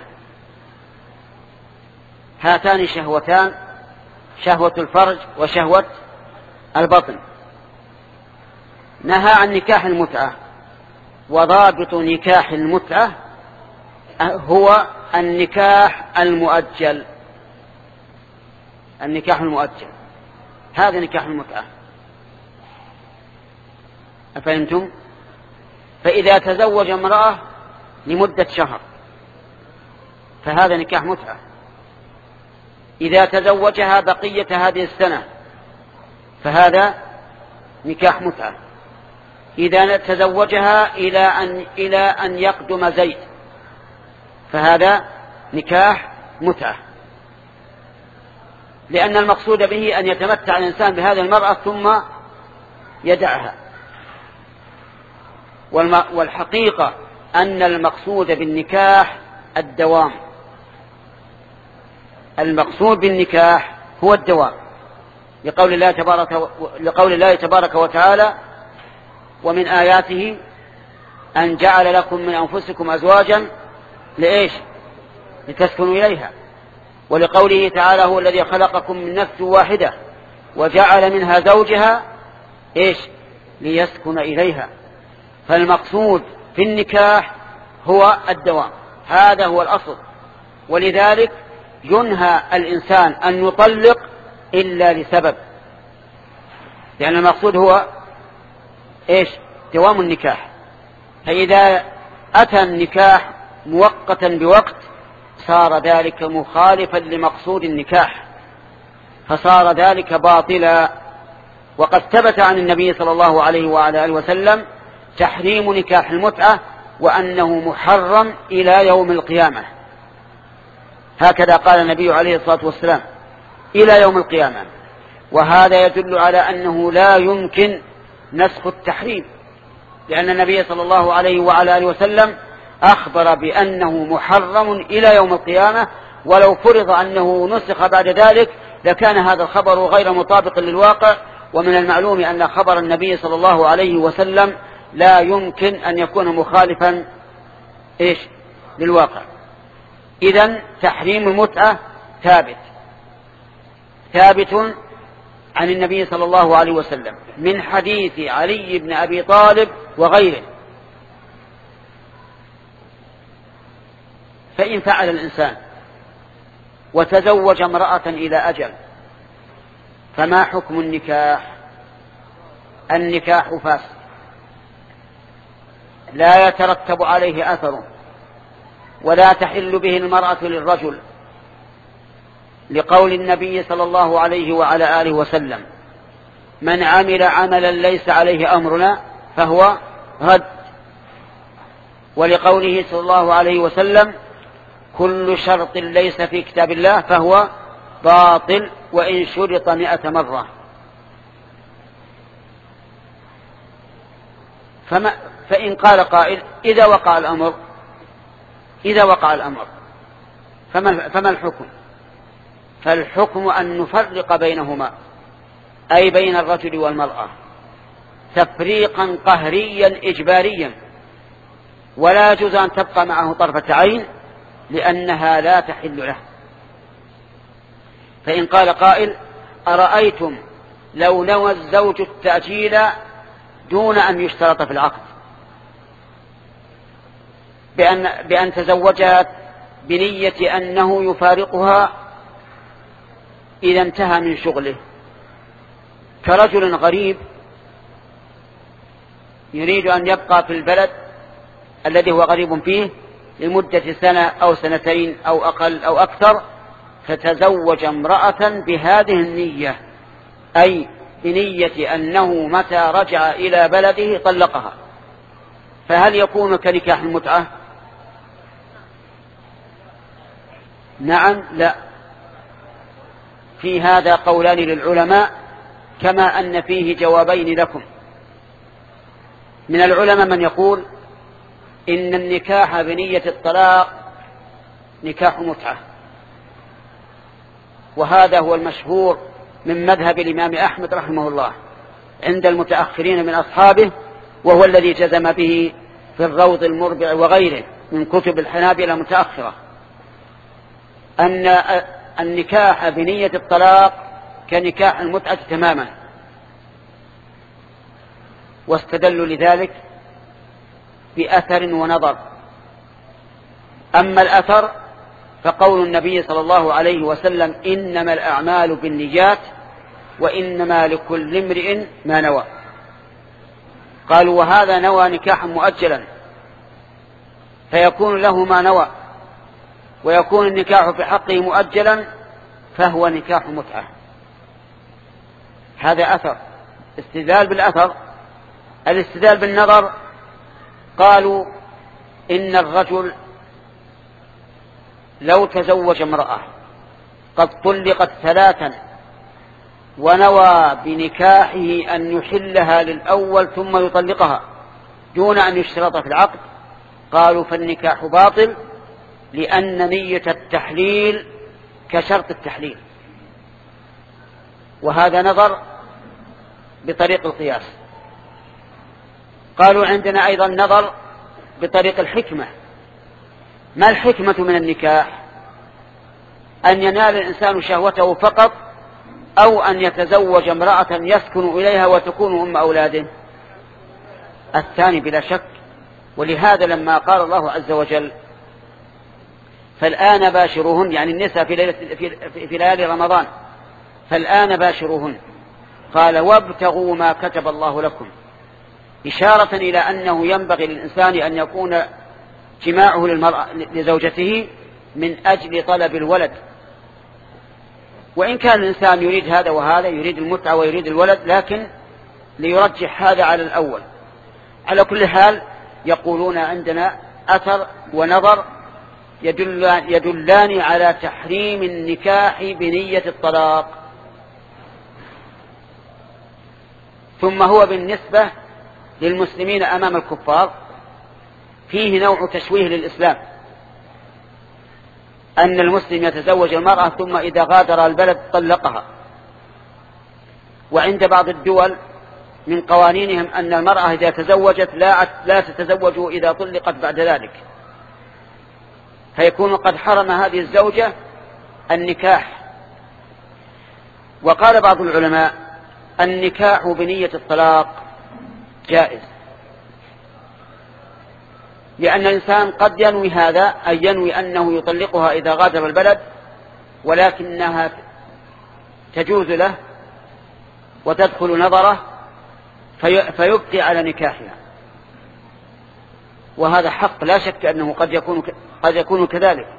هاتان شهوتان، شهوة الفرج وشهوة البطن. نهى عن نكاح المتعة، وضابط نكاح المتعة هو النكاح المؤجل. النكاح المؤجل هذا نكاح المتعة، أفهمتم؟ فإذا تزوج امرأة لمدة شهر فهذا نكاح متعة. إذا تزوجها بقية هذه السنة فهذا نكاح متعة. إذا تزوجها إلى أن, إلى أن يقدم زيد فهذا نكاح متعة، لأن المقصود به أن يتمتع الإنسان بهذه المرأة ثم يدعها. والحقيقة أن المقصود بالنكاح الدوام. المقصود بالنكاح هو الدوام، لقول الله تبارك, لقول الله تبارك وتعالى: ومن آياته أن جعل لكم من أنفسكم أزواجا لإيش؟ لتسكنوا إليها. ولقوله تعالى: هو الذي خلقكم من نفس واحدة وجعل منها زوجها إيش؟ ليسكن إليها. فالمقصود في النكاح هو الدوام، هذا هو الأصل. ولذلك ينهى الإنسان أن يطلق إلا لسبب، لأن المقصود هو إيش؟ دوام النكاح. فإذا أتى النكاح مؤقتا بوقت صار ذلك مخالفا لمقصود النكاح، فصار ذلك باطلا. وقد ثبت عن النبي صلى الله عليه وعلى آله وسلم تحريم نكاح المتعة وأنه محرم إلى يوم القيامة. هكذا قال النبي عليه الصلاة والسلام إلى يوم القيامة. وهذا يدل على أنه لا يمكن نسخ التحريم، لأن النبي صلى الله عليه وعلى آله وسلم أخبر بأنه محرم إلى يوم القيامة، ولو فرض أنه نسخ بعد ذلك لكان هذا الخبر غير مطابق للواقع. ومن المعلوم أن خبر النبي صلى الله عليه وسلم لا يمكن أن يكون مخالفا إيش للواقع. إذن تحريم المتعة ثابت ثابت عن النبي صلى الله عليه وسلم من حديث علي بن أبي طالب وغيره. فإن فعل الإنسان وتزوج امرأة إلى أجل فما حكم النكاح؟ النكاح فاسد لا يترتب عليه أثر، ولا تحل به المرأة للرجل، لقول النبي صلى الله عليه وعلى آله وسلم: من عمل عملا ليس عليه أمرنا فهو رد. ولقوله صلى الله عليه وسلم: كل شرط ليس في كتاب الله فهو باطل وإن شرط مئة مرة. فما فإن قال قائل: إذا وقع الأمر إذا وقع الأمر فما, فما الحكم؟ فالحكم أن نفرق بينهما، أي بين الرجل والمرأة، تفريقا قهريا إجباريا، ولا يجوز أن تبقى معه طرفة عين لأنها لا تحل له. فإن قال قائل: أرأيتم لو نوى الزوج التأجيل دون أن يشترط في العقد، بأن, بأن تزوجها بنية أنه يفارقها إذا انتهى من شغله، كرجل غريب يريد أن يبقى في البلد الذي هو غريب فيه لمدة سنة أو سنتين أو أقل أو أكثر، فتزوج امرأة بهذه النية، أي بنية أنه متى رجع إلى بلده طلقها، فهل يكون كنكاح المتعة؟ نعم لا. في هذا قولان للعلماء، كما أن فيه جوابين لكم. من العلماء من يقول إن النكاح بنية الطلاق نكاح متعة، وهذا هو المشهور من مذهب الإمام أحمد رحمه الله عند المتأخرين من أصحابه، وهو الذي جزم به في الروض المربع وغيره من كتب الحنابلة المتأخرة، أن النكاح بنية الطلاق كنكاح المتعة تماما، واستدلوا لذلك بأثر ونظر. أما الأثر فقول النبي صلى الله عليه وسلم: إنما الأعمال بالنيات وإنما لكل امرئ ما نوى. قالوا: وهذا نوى نكاحا مؤجلا فيكون له ما نوى، ويكون النكاح في حقه مؤجلا فهو نكاح متعة. هذا أثر، استدلال بالأثر. الاستدلال بالنظر، قالوا: إن الرجل لو تزوج امرأة قد طلقت ثلاثا ونوى بنكاحه أن يحلها للأول ثم يطلقها دون أن يشترط في العقد، قالوا فالنكاح باطل، لأن نية التحليل كشرط التحليل. وهذا نظر بطريق القياس. قالوا: عندنا أيضا نظر بطريق الحكمة. ما الحكمة من النكاح؟ أن ينال الإنسان شهوته فقط، أو أن يتزوج امرأة يسكن إليها وتكون أم أولاده؟ الثاني بلا شك. ولهذا لما قال الله عز وجل: فالآن باشروهن، يعني النساء في, ليلة في, في ليالي رمضان، فالآن باشروهن، قال: وابتغوا ما كتب الله لكم، إشارة إلى أنه ينبغي للإنسان أن يكون جماعه للمرأة لزوجته من أجل طلب الولد. وإن كان الإنسان يريد هذا وهذا، يريد المتعة ويريد الولد، لكن ليرجح هذا على الأول. على كل حال يقولون عندنا أثر ونظر يدل يدلان على تحريم النكاح بنية الطلاق. ثم هو بالنسبة للمسلمين أمام الكفار فيه نوع تشويه للإسلام، أن المسلم يتزوج المرأة ثم إذا غادر البلد طلقها. وعند بعض الدول من قوانينهم أن المرأة إذا تزوجت لا لا تتزوج إذا طلقت بعد ذلك، فيكون قد حرم هذه الزوجة النكاح. وقال بعض العلماء النكاح بنية الطلاق جائز، لأن الإنسان قد ينوي هذا، أي ينوي أنه يطلقها إذا غادر البلد، ولكنها تجوز له وتدخل نظره فيبقي على نكاحها، وهذا حق لا شك أنه قد يكون قد يكون كذلك.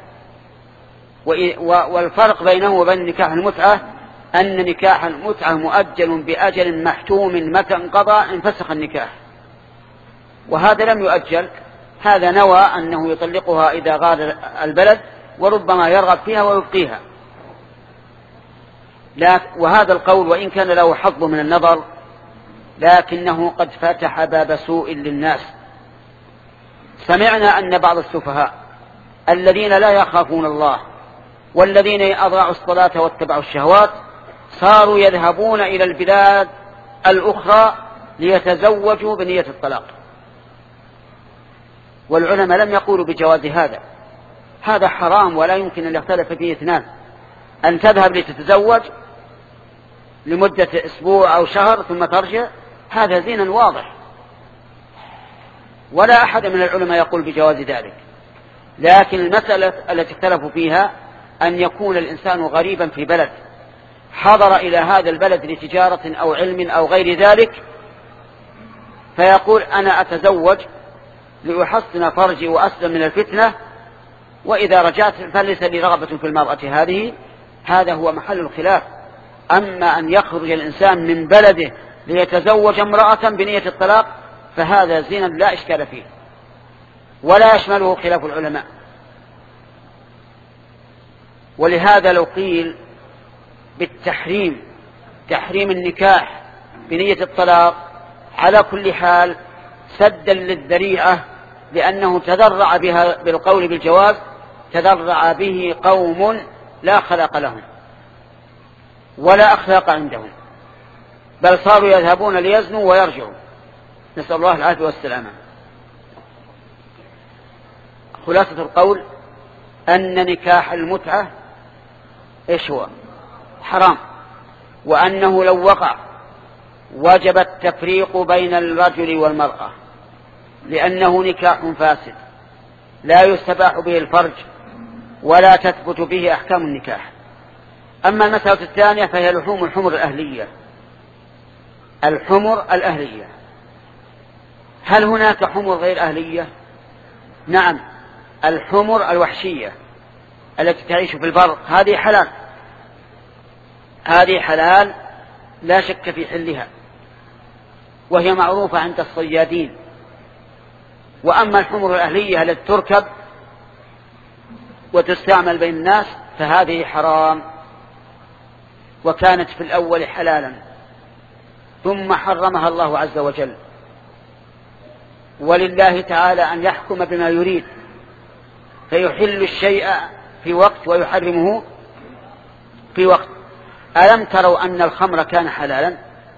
والفرق بينه وبين نكاح المتعة أن نكاح المتعة مؤجل بأجل محتوم، متى انقضى انفسخ النكاح، وهذا لم يؤجل، هذا نوى أنه يطلقها إذا غادر البلد وربما يرغب فيها ويبقيها. وهذا القول وإن كان له حظ من النظر لكنه قد فتح باب سوء للناس. سمعنا أن بعض السفهاء الذين لا يخافون الله والذين أضاعوا الصلاة واتبعوا الشهوات صاروا يذهبون إلى البلاد الأخرى ليتزوجوا بنية الطلاق، والعلماء لم يقولوا بجواز هذا، هذا حرام ولا يمكن أن يختلف فيه اثنان. أن تذهب لتتزوج لمدة أسبوع أو شهر ثم ترجع، هذا زنا واضح، ولا أحد من العلماء يقول بجواز ذلك. لكن المسألة التي اختلفوا فيها أن يكون الإنسان غريبا في بلد، حضر إلى هذا البلد لتجارة أو علم أو غير ذلك، فيقول أنا أتزوج لأحصن فرجي وأسلم من الفتنة، وإذا رجعت فليس لي رغبة في المرأة هذه. هذا هو محل الخلاف. أما أن يخرج الإنسان من بلده ليتزوج امرأة بنية الطلاق فهذا زنا لا إشكال فيه ولا يشمله خلاف العلماء. ولهذا لو قيل بالتحريم، تحريم النكاح بنية الطلاق، على كل حال سدا للذريعة، لأنه تذرع بها بالقول بالجواز تذرع به قوم لا خلاق لهم ولا أخلاق عندهم، بل صاروا يذهبون ليزنوا ويرجعوا، نسأل الله العافية والسلامة. خلاصة القول أن نكاح المتعة إيش هو؟ حرام، وأنه لو وقع وجب التفريق بين الرجل والمرأة، لأنه نكاح فاسد لا يستباح به الفرج ولا تثبت به أحكام النكاح. أما المسألة الثانية فهي لحوم الحمر الأهلية. الحمر الأهلية، هل هناك حمر غير أهلية؟ نعم، الحمر الوحشية التي تعيش في البر هذه حلال، هذه حلال لا شك في حلها، وهي معروفة عند الصيادين. وأما الحمر الأهلية التي تركب وتستعمل بين الناس فهذه حرام، وكانت في الأول حلالا ثم حرمها الله عز وجل. ولله تعالى أن يحكم بما يريد، فيحل الشيء في وقت ويحرمه في وقت. ألم تروا أن الخمر كان حلالا؟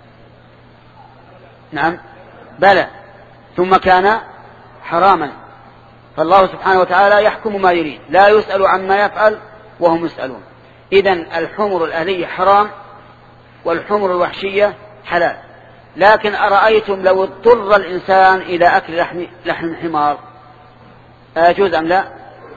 نعم بلى، ثم كان حراما. فالله سبحانه وتعالى يحكم ما يريد، لا يسأل عما يفعل وهم يسألون. إذن الحمر الأهلية حرام والحمر الوحشية حلال. لكن أرأيتم لو اضطر الإنسان إلى أكل لحم, لحم حمار أيجوز أم لا؟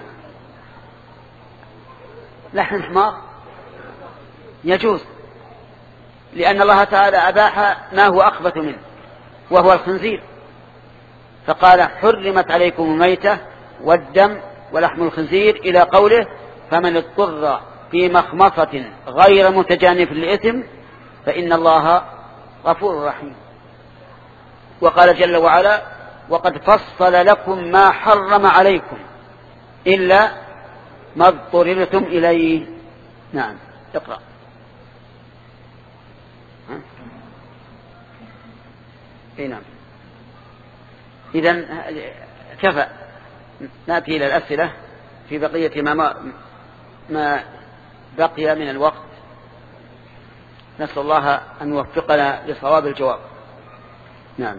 لحم حمار يجوز، لأن الله تعالى أباح ما هو أخبث منه وهو الخنزير، فقال حرمت عليكم الميتة والدم ولحم الخنزير إلى قوله فمن اضطر في مخمصة غير متجانف لإثم فإن الله غفور رحيم. وقال جل وعلا وقد فصل لكم ما حرم عليكم إلا ما اضطررتم إليه. نعم اقرأ. اي نعم. إذن كفى، نأتي إلى الأسئلة في بقية ما, ما بقي من الوقت. نسأل الله أن يوفقنا لصواب الجواب. نعم.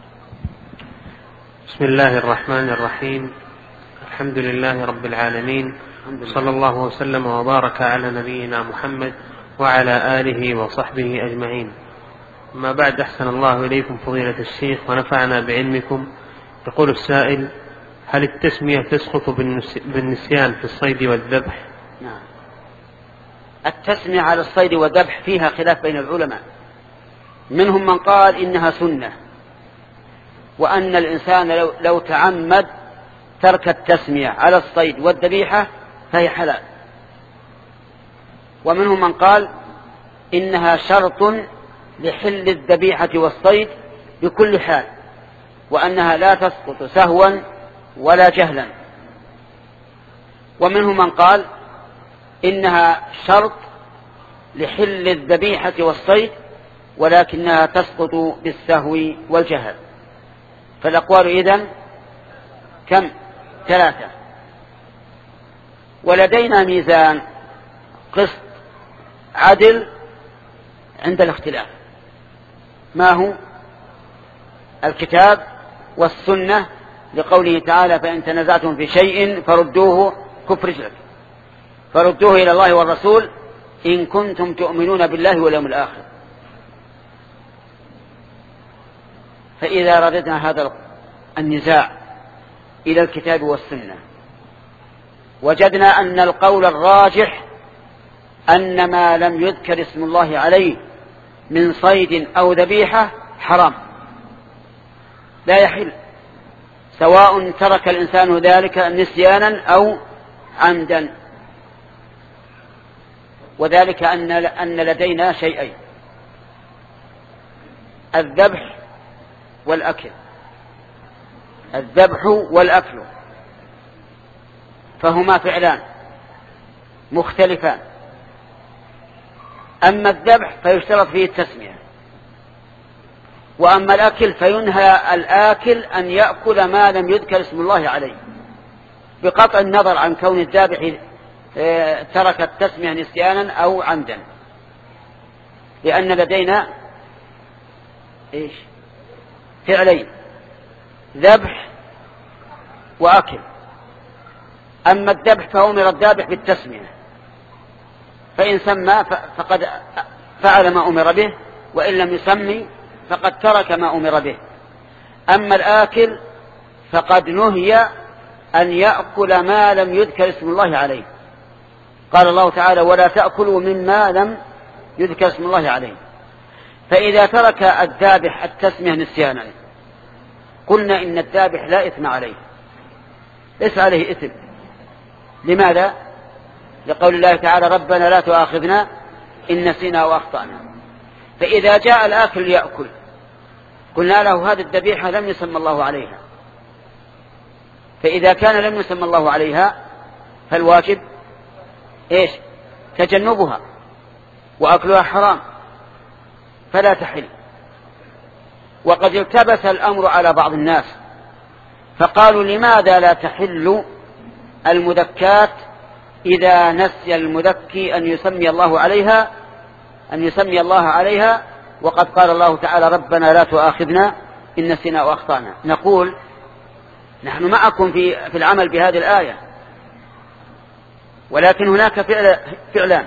بسم الله الرحمن الرحيم. الحمد لله رب العالمين، صلى الله وسلم وبارك على نبينا محمد وعلى آله وصحبه أجمعين. ما بعد، أحسن الله إليكم فضيلة الشيخ ونفعنا بعلمكم. يقول السائل: هل التسمية تسقط بالنسيان في الصيد والذبح؟ نعم. التسمية على الصيد والذبح فيها خلاف بين العلماء، منهم من قال إنها سنة، وأن الإنسان لو, لو تعمد ترك التسمية على الصيد والذبيحة فهي حلال، ومنهم من قال إنها شرط لحل الذبيحة والصيد بكل حال، وأنها لا تسقط سهوا ولا جهلا، ومنهم من قال إنها شرط لحل الذبيحة والصيد ولكنها تسقط بالسهو والجهل. فالأقوال إذن كم؟ ثلاثة. ولدينا ميزان قسط عدل عند الاختلاف، ما هو؟ الكتاب والسنة، لقوله تعالى: فإن تنازعتم في شيء فردوه كف رجلك فردوه إلى الله والرسول إن كنتم تؤمنون بالله واليوم الآخر. فإذا رددنا هذا النزاع إلى الكتاب والسنة وجدنا أن القول الراجح أن ما لم يذكر اسم الله عليه من صيد أو ذبيحة حرام لا يحل، سواء ترك الإنسان ذلك نسيانا أو عمدا. وذلك أن أن لدينا شيئين: الذبح والأكل. الذبح والأكل فهما فعلان مختلفان. أما الذبح فيشترط فيه التسمية، وأما الأكل فينهى الآكل أن يأكل ما لم يذكر اسم الله عليه، بقطع النظر عن كون الذابح ترك التسمية نسيانا أو عمدا، لأن لدينا إيش؟ فعلين: ذبح وأكل. أما الذبح فأمر الذابح بالتسمية، فإن سمى فقد فعل ما أمر به، وإن لم يسمي فقد ترك ما أمر به. أما الآكل فقد نهي أن يأكل ما لم يذكر اسم الله عليه. قال الله تعالى: ولا تأكلوا مما لم يذكر اسم الله عليه. فإذا ترك الذابح التسمية نسيانا قلنا إن الذابح لا إثم عليه، ليس عليه إثم. لماذا؟ لقول الله تعالى: ربنا لا تؤاخذنا إن نسينا وأخطأنا. فإذا جاء الآكل ليأكل قلنا له: هذه الذبيحة لم يسمى الله عليها. فإذا كان لم يسمى الله عليها فالواجب إيش؟ تجنبها، وأكلها حرام فلا تحل. وقد التبس الأمر على بعض الناس فقالوا: لماذا لا تحل المذكات إذا نسي المذكي أن يسمي الله عليها أن يسمي الله عليها وقد قال الله تعالى: ربنا لا تؤاخذنا إن نسينا وأخطأنا. نقول: نحن معكم في في العمل بهذه الآية، ولكن هناك فعل فعلان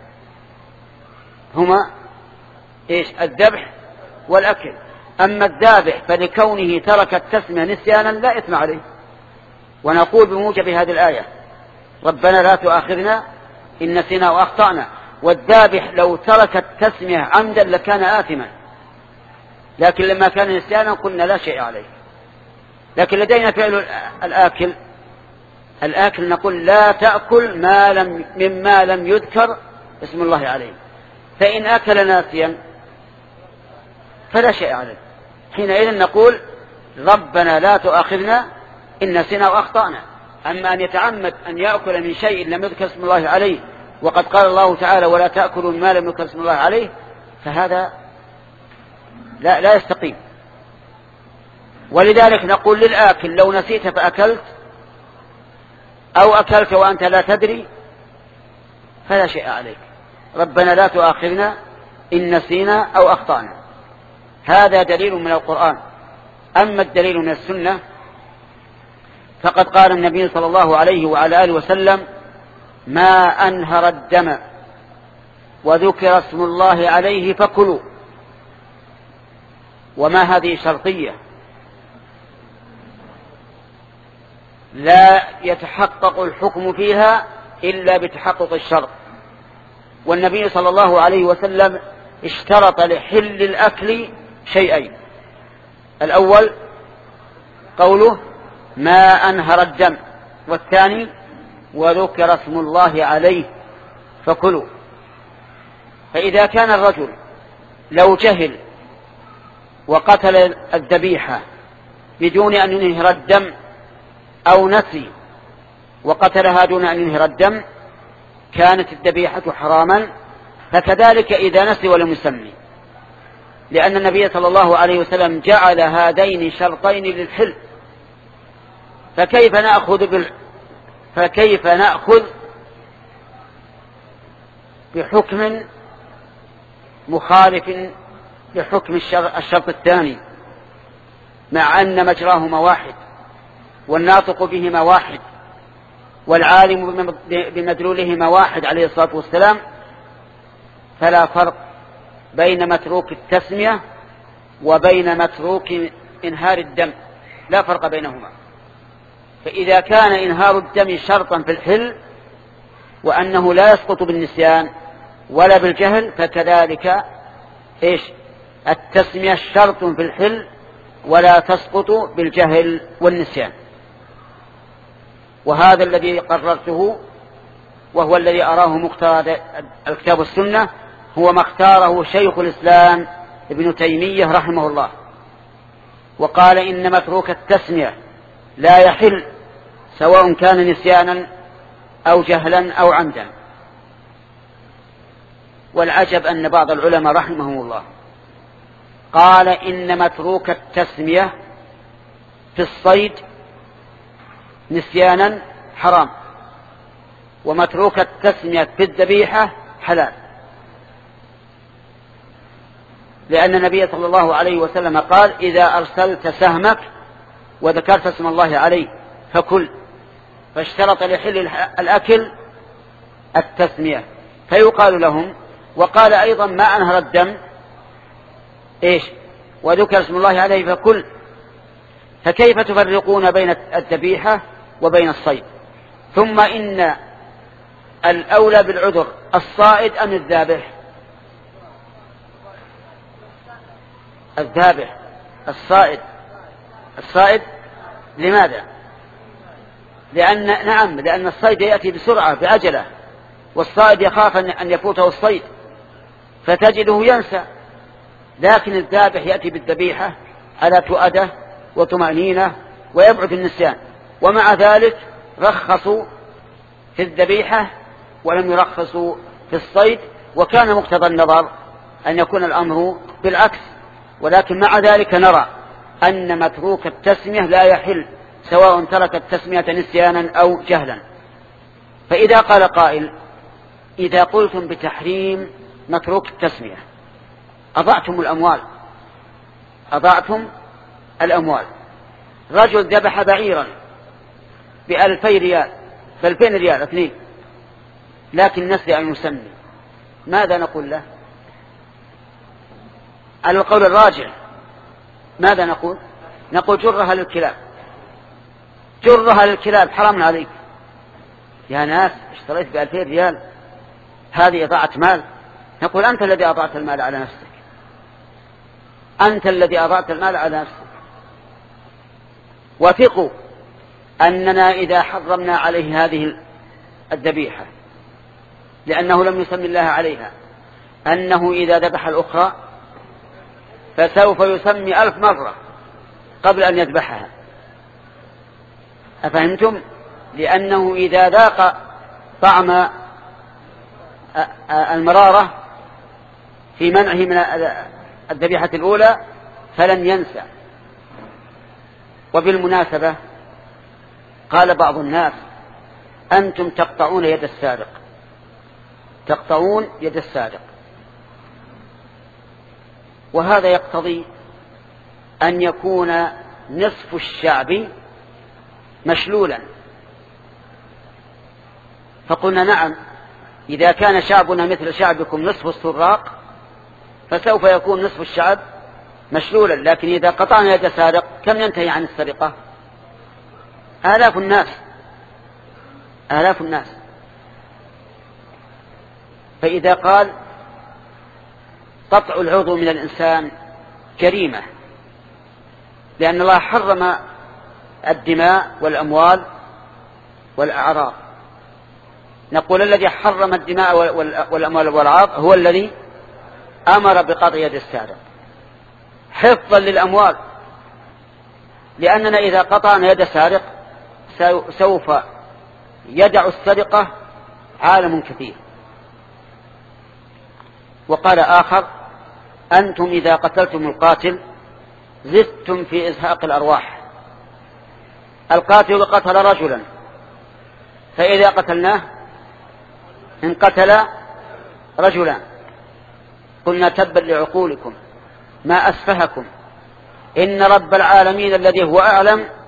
هما إيش؟ الذبح والأكل. أما الذابح فلكونه ترك التسمية نسيانا لا إثم عليه، ونقول بموجب هذه الآية: ربنا لا تؤاخذنا إن نسينا وأخطأنا. والذابح لو ترك التسمية عمدا لكان آثما، لكن لما كان نسيانا قلنا لا شيء عليه. لكن لدينا فعل الآكل. الآكل نقول: لا تأكل ما لم مما لم يذكر اسم الله عليه. فإن أكل ناسيا فلا شيء عليه، حينئذ نقول ربنا لا تؤاخذنا إن نسينا وأخطأنا. أما أن يتعمد أن يأكل من شيء لم يذكر اسم الله عليه، وقد قال الله تعالى ولا تأكلوا ما لم يذكر اسم الله عليه، فهذا لا, لا يستقيم. ولذلك نقول للآكل لو نسيت فأكلت أو أكلت وأنت لا تدري فلا شيء عليك، ربنا لا تؤاخذنا إن نسينا أو أخطأنا. هذا دليل من القرآن. أما الدليل من السنة فقد قال النبي صلى الله عليه وعلى آله وسلم ما أنهر الدم وذكر اسم الله عليه فكلوا. وما هذه شرطية لا يتحقق الحكم فيها إلا بتحقق الشرط. والنبي صلى الله عليه وسلم اشترط لحل الأكل شيئين: الأول قوله ما أنهر الدم، والثاني وذكر اسم الله عليه فكلوا. فإذا كان الرجل لو جهل وقتل الذبيحة بدون أن ينهر الدم أو نسي وقتلها دون أن ينهر الدم كانت الذبيحة حراما، فكذلك إذا نسي ولم يسمي، لأن النبي صلى الله عليه وسلم جعل هذين شرطين للحل. فكيف نأخذ بال... فكيف نأخذ بحكم مخالف لحكم الشرط الثاني مع أن مجراهما واحد والناطق بهما واحد والعالم بمدلولهما واحد عليه الصلاة والسلام؟ فلا فرق بين متروك التسمية وبين متروك إنهار الدم، لا فرق بينهما. فإذا كان إنهار الدم شرطا في الحل وأنه لا يسقط بالنسيان ولا بالجهل، فكذلك إيش التسمية شرط في الحل ولا تسقط بالجهل والنسيان. وهذا الذي قررته وهو الذي أراه مقتضى الكتاب والسنة هو ما اختاره شيخ الإسلام ابن تيمية رحمه الله، وقال إن متروك التسمية لا يحل سواء كان نسيانا أو جهلا أو عمدا. والعجب أن بعض العلماء رحمهم الله قال إن متروك التسمية في الصيد نسيانا حرام، ومتروك التسمية في الذبيحة حلال، لأن النبي صلى الله عليه وسلم قال إذا أرسلت سهمك وذكرت اسم الله عليه فكل، فاشترط لحل الأكل التسمية. فيقال لهم وقال أيضا ما أنهر الدم إيش وذكر اسم الله عليه فكل، فكيف تفرقون بين الذبيحة وبين الصيد؟ ثم إن الأولى بالعذر الصائد أم الذابح؟ الذابح. الصائد الصائد لماذا؟ لأن نعم لأن الصيد يأتي بسرعة بعجلة، والصائد يخاف أن يفوته الصيد فتجده ينسى، لكن الذابح يأتي بالذبيحة على تؤدة وطمأنينة ويبعد النسيان. ومع ذلك رخصوا في الذبيحة ولم يرخصوا في الصيد، وكان مقتضى النظر أن يكون الأمر بالعكس. ولكن مع ذلك نرى أن متروك التسمية لا يحل سواء ترك التسمية نسيانا أو جهلا. فإذا قال قائل إذا قلتم بتحريم متروك التسمية أضعتم الأموال أضعتم الأموال. رجل ذبح بعيرا بألفي ريال بألفين ريال اثنين، لكن نسي أن يسمي، ماذا نقول له؟ على القول الراجع ماذا نقول؟ نقول جرها للكلاب، جرها للكلاب، حرام عليك يا ناس، اشتريت بألفين ريال، هذه إضاعة مال. نقول أنت الذي أضعت المال على نفسك، أنت الذي أضعت المال على نفسك. وثقوا أننا إذا حرمنا عليه هذه الذبيحة لأنه لم يسمي الله عليها، أنه إذا ذبح الأخرى فسوف يسمي ألف مرة قبل أن يذبحها. أفهمتم؟ لأنه إذا ذاق طعم المرارة في منعه من الذبيحة الأولى فلن ينسى. وبالمناسبة قال بعض الناس: أنتم تقطعون يد السارق، تقطعون يد السارق. وهذا يقتضي أن يكون نصف الشعب مشلولا. فقلنا: نعم، إذا كان شعبنا مثل شعبكم نصف السراق فسوف يكون نصف الشعب مشلولا. لكن إذا قطعنا يد سارق كم ينتهي عن السرقة؟ آلاف الناس، آلاف الناس. فإذا قال قطع العضو من الإنسان جريمة لأن الله حرم الدماء والأموال والأعراض، نقول الذي حرم الدماء والأموال والأعراض هو الذي أمر بقطع يد السارق حفظا للأموال، لأننا إذا قطعنا يد سارق سوف يدع السرقة عالم كثير. وقال آخر: أنتم إذا قتلتم القاتل زدتم في إزهاق الأرواح. القاتل قتل رجلا، فإذا قتلناه إن قتل رجلا قلنا: تبا لعقولكم ما أسفهكم، إن رب العالمين الذي هو أعلم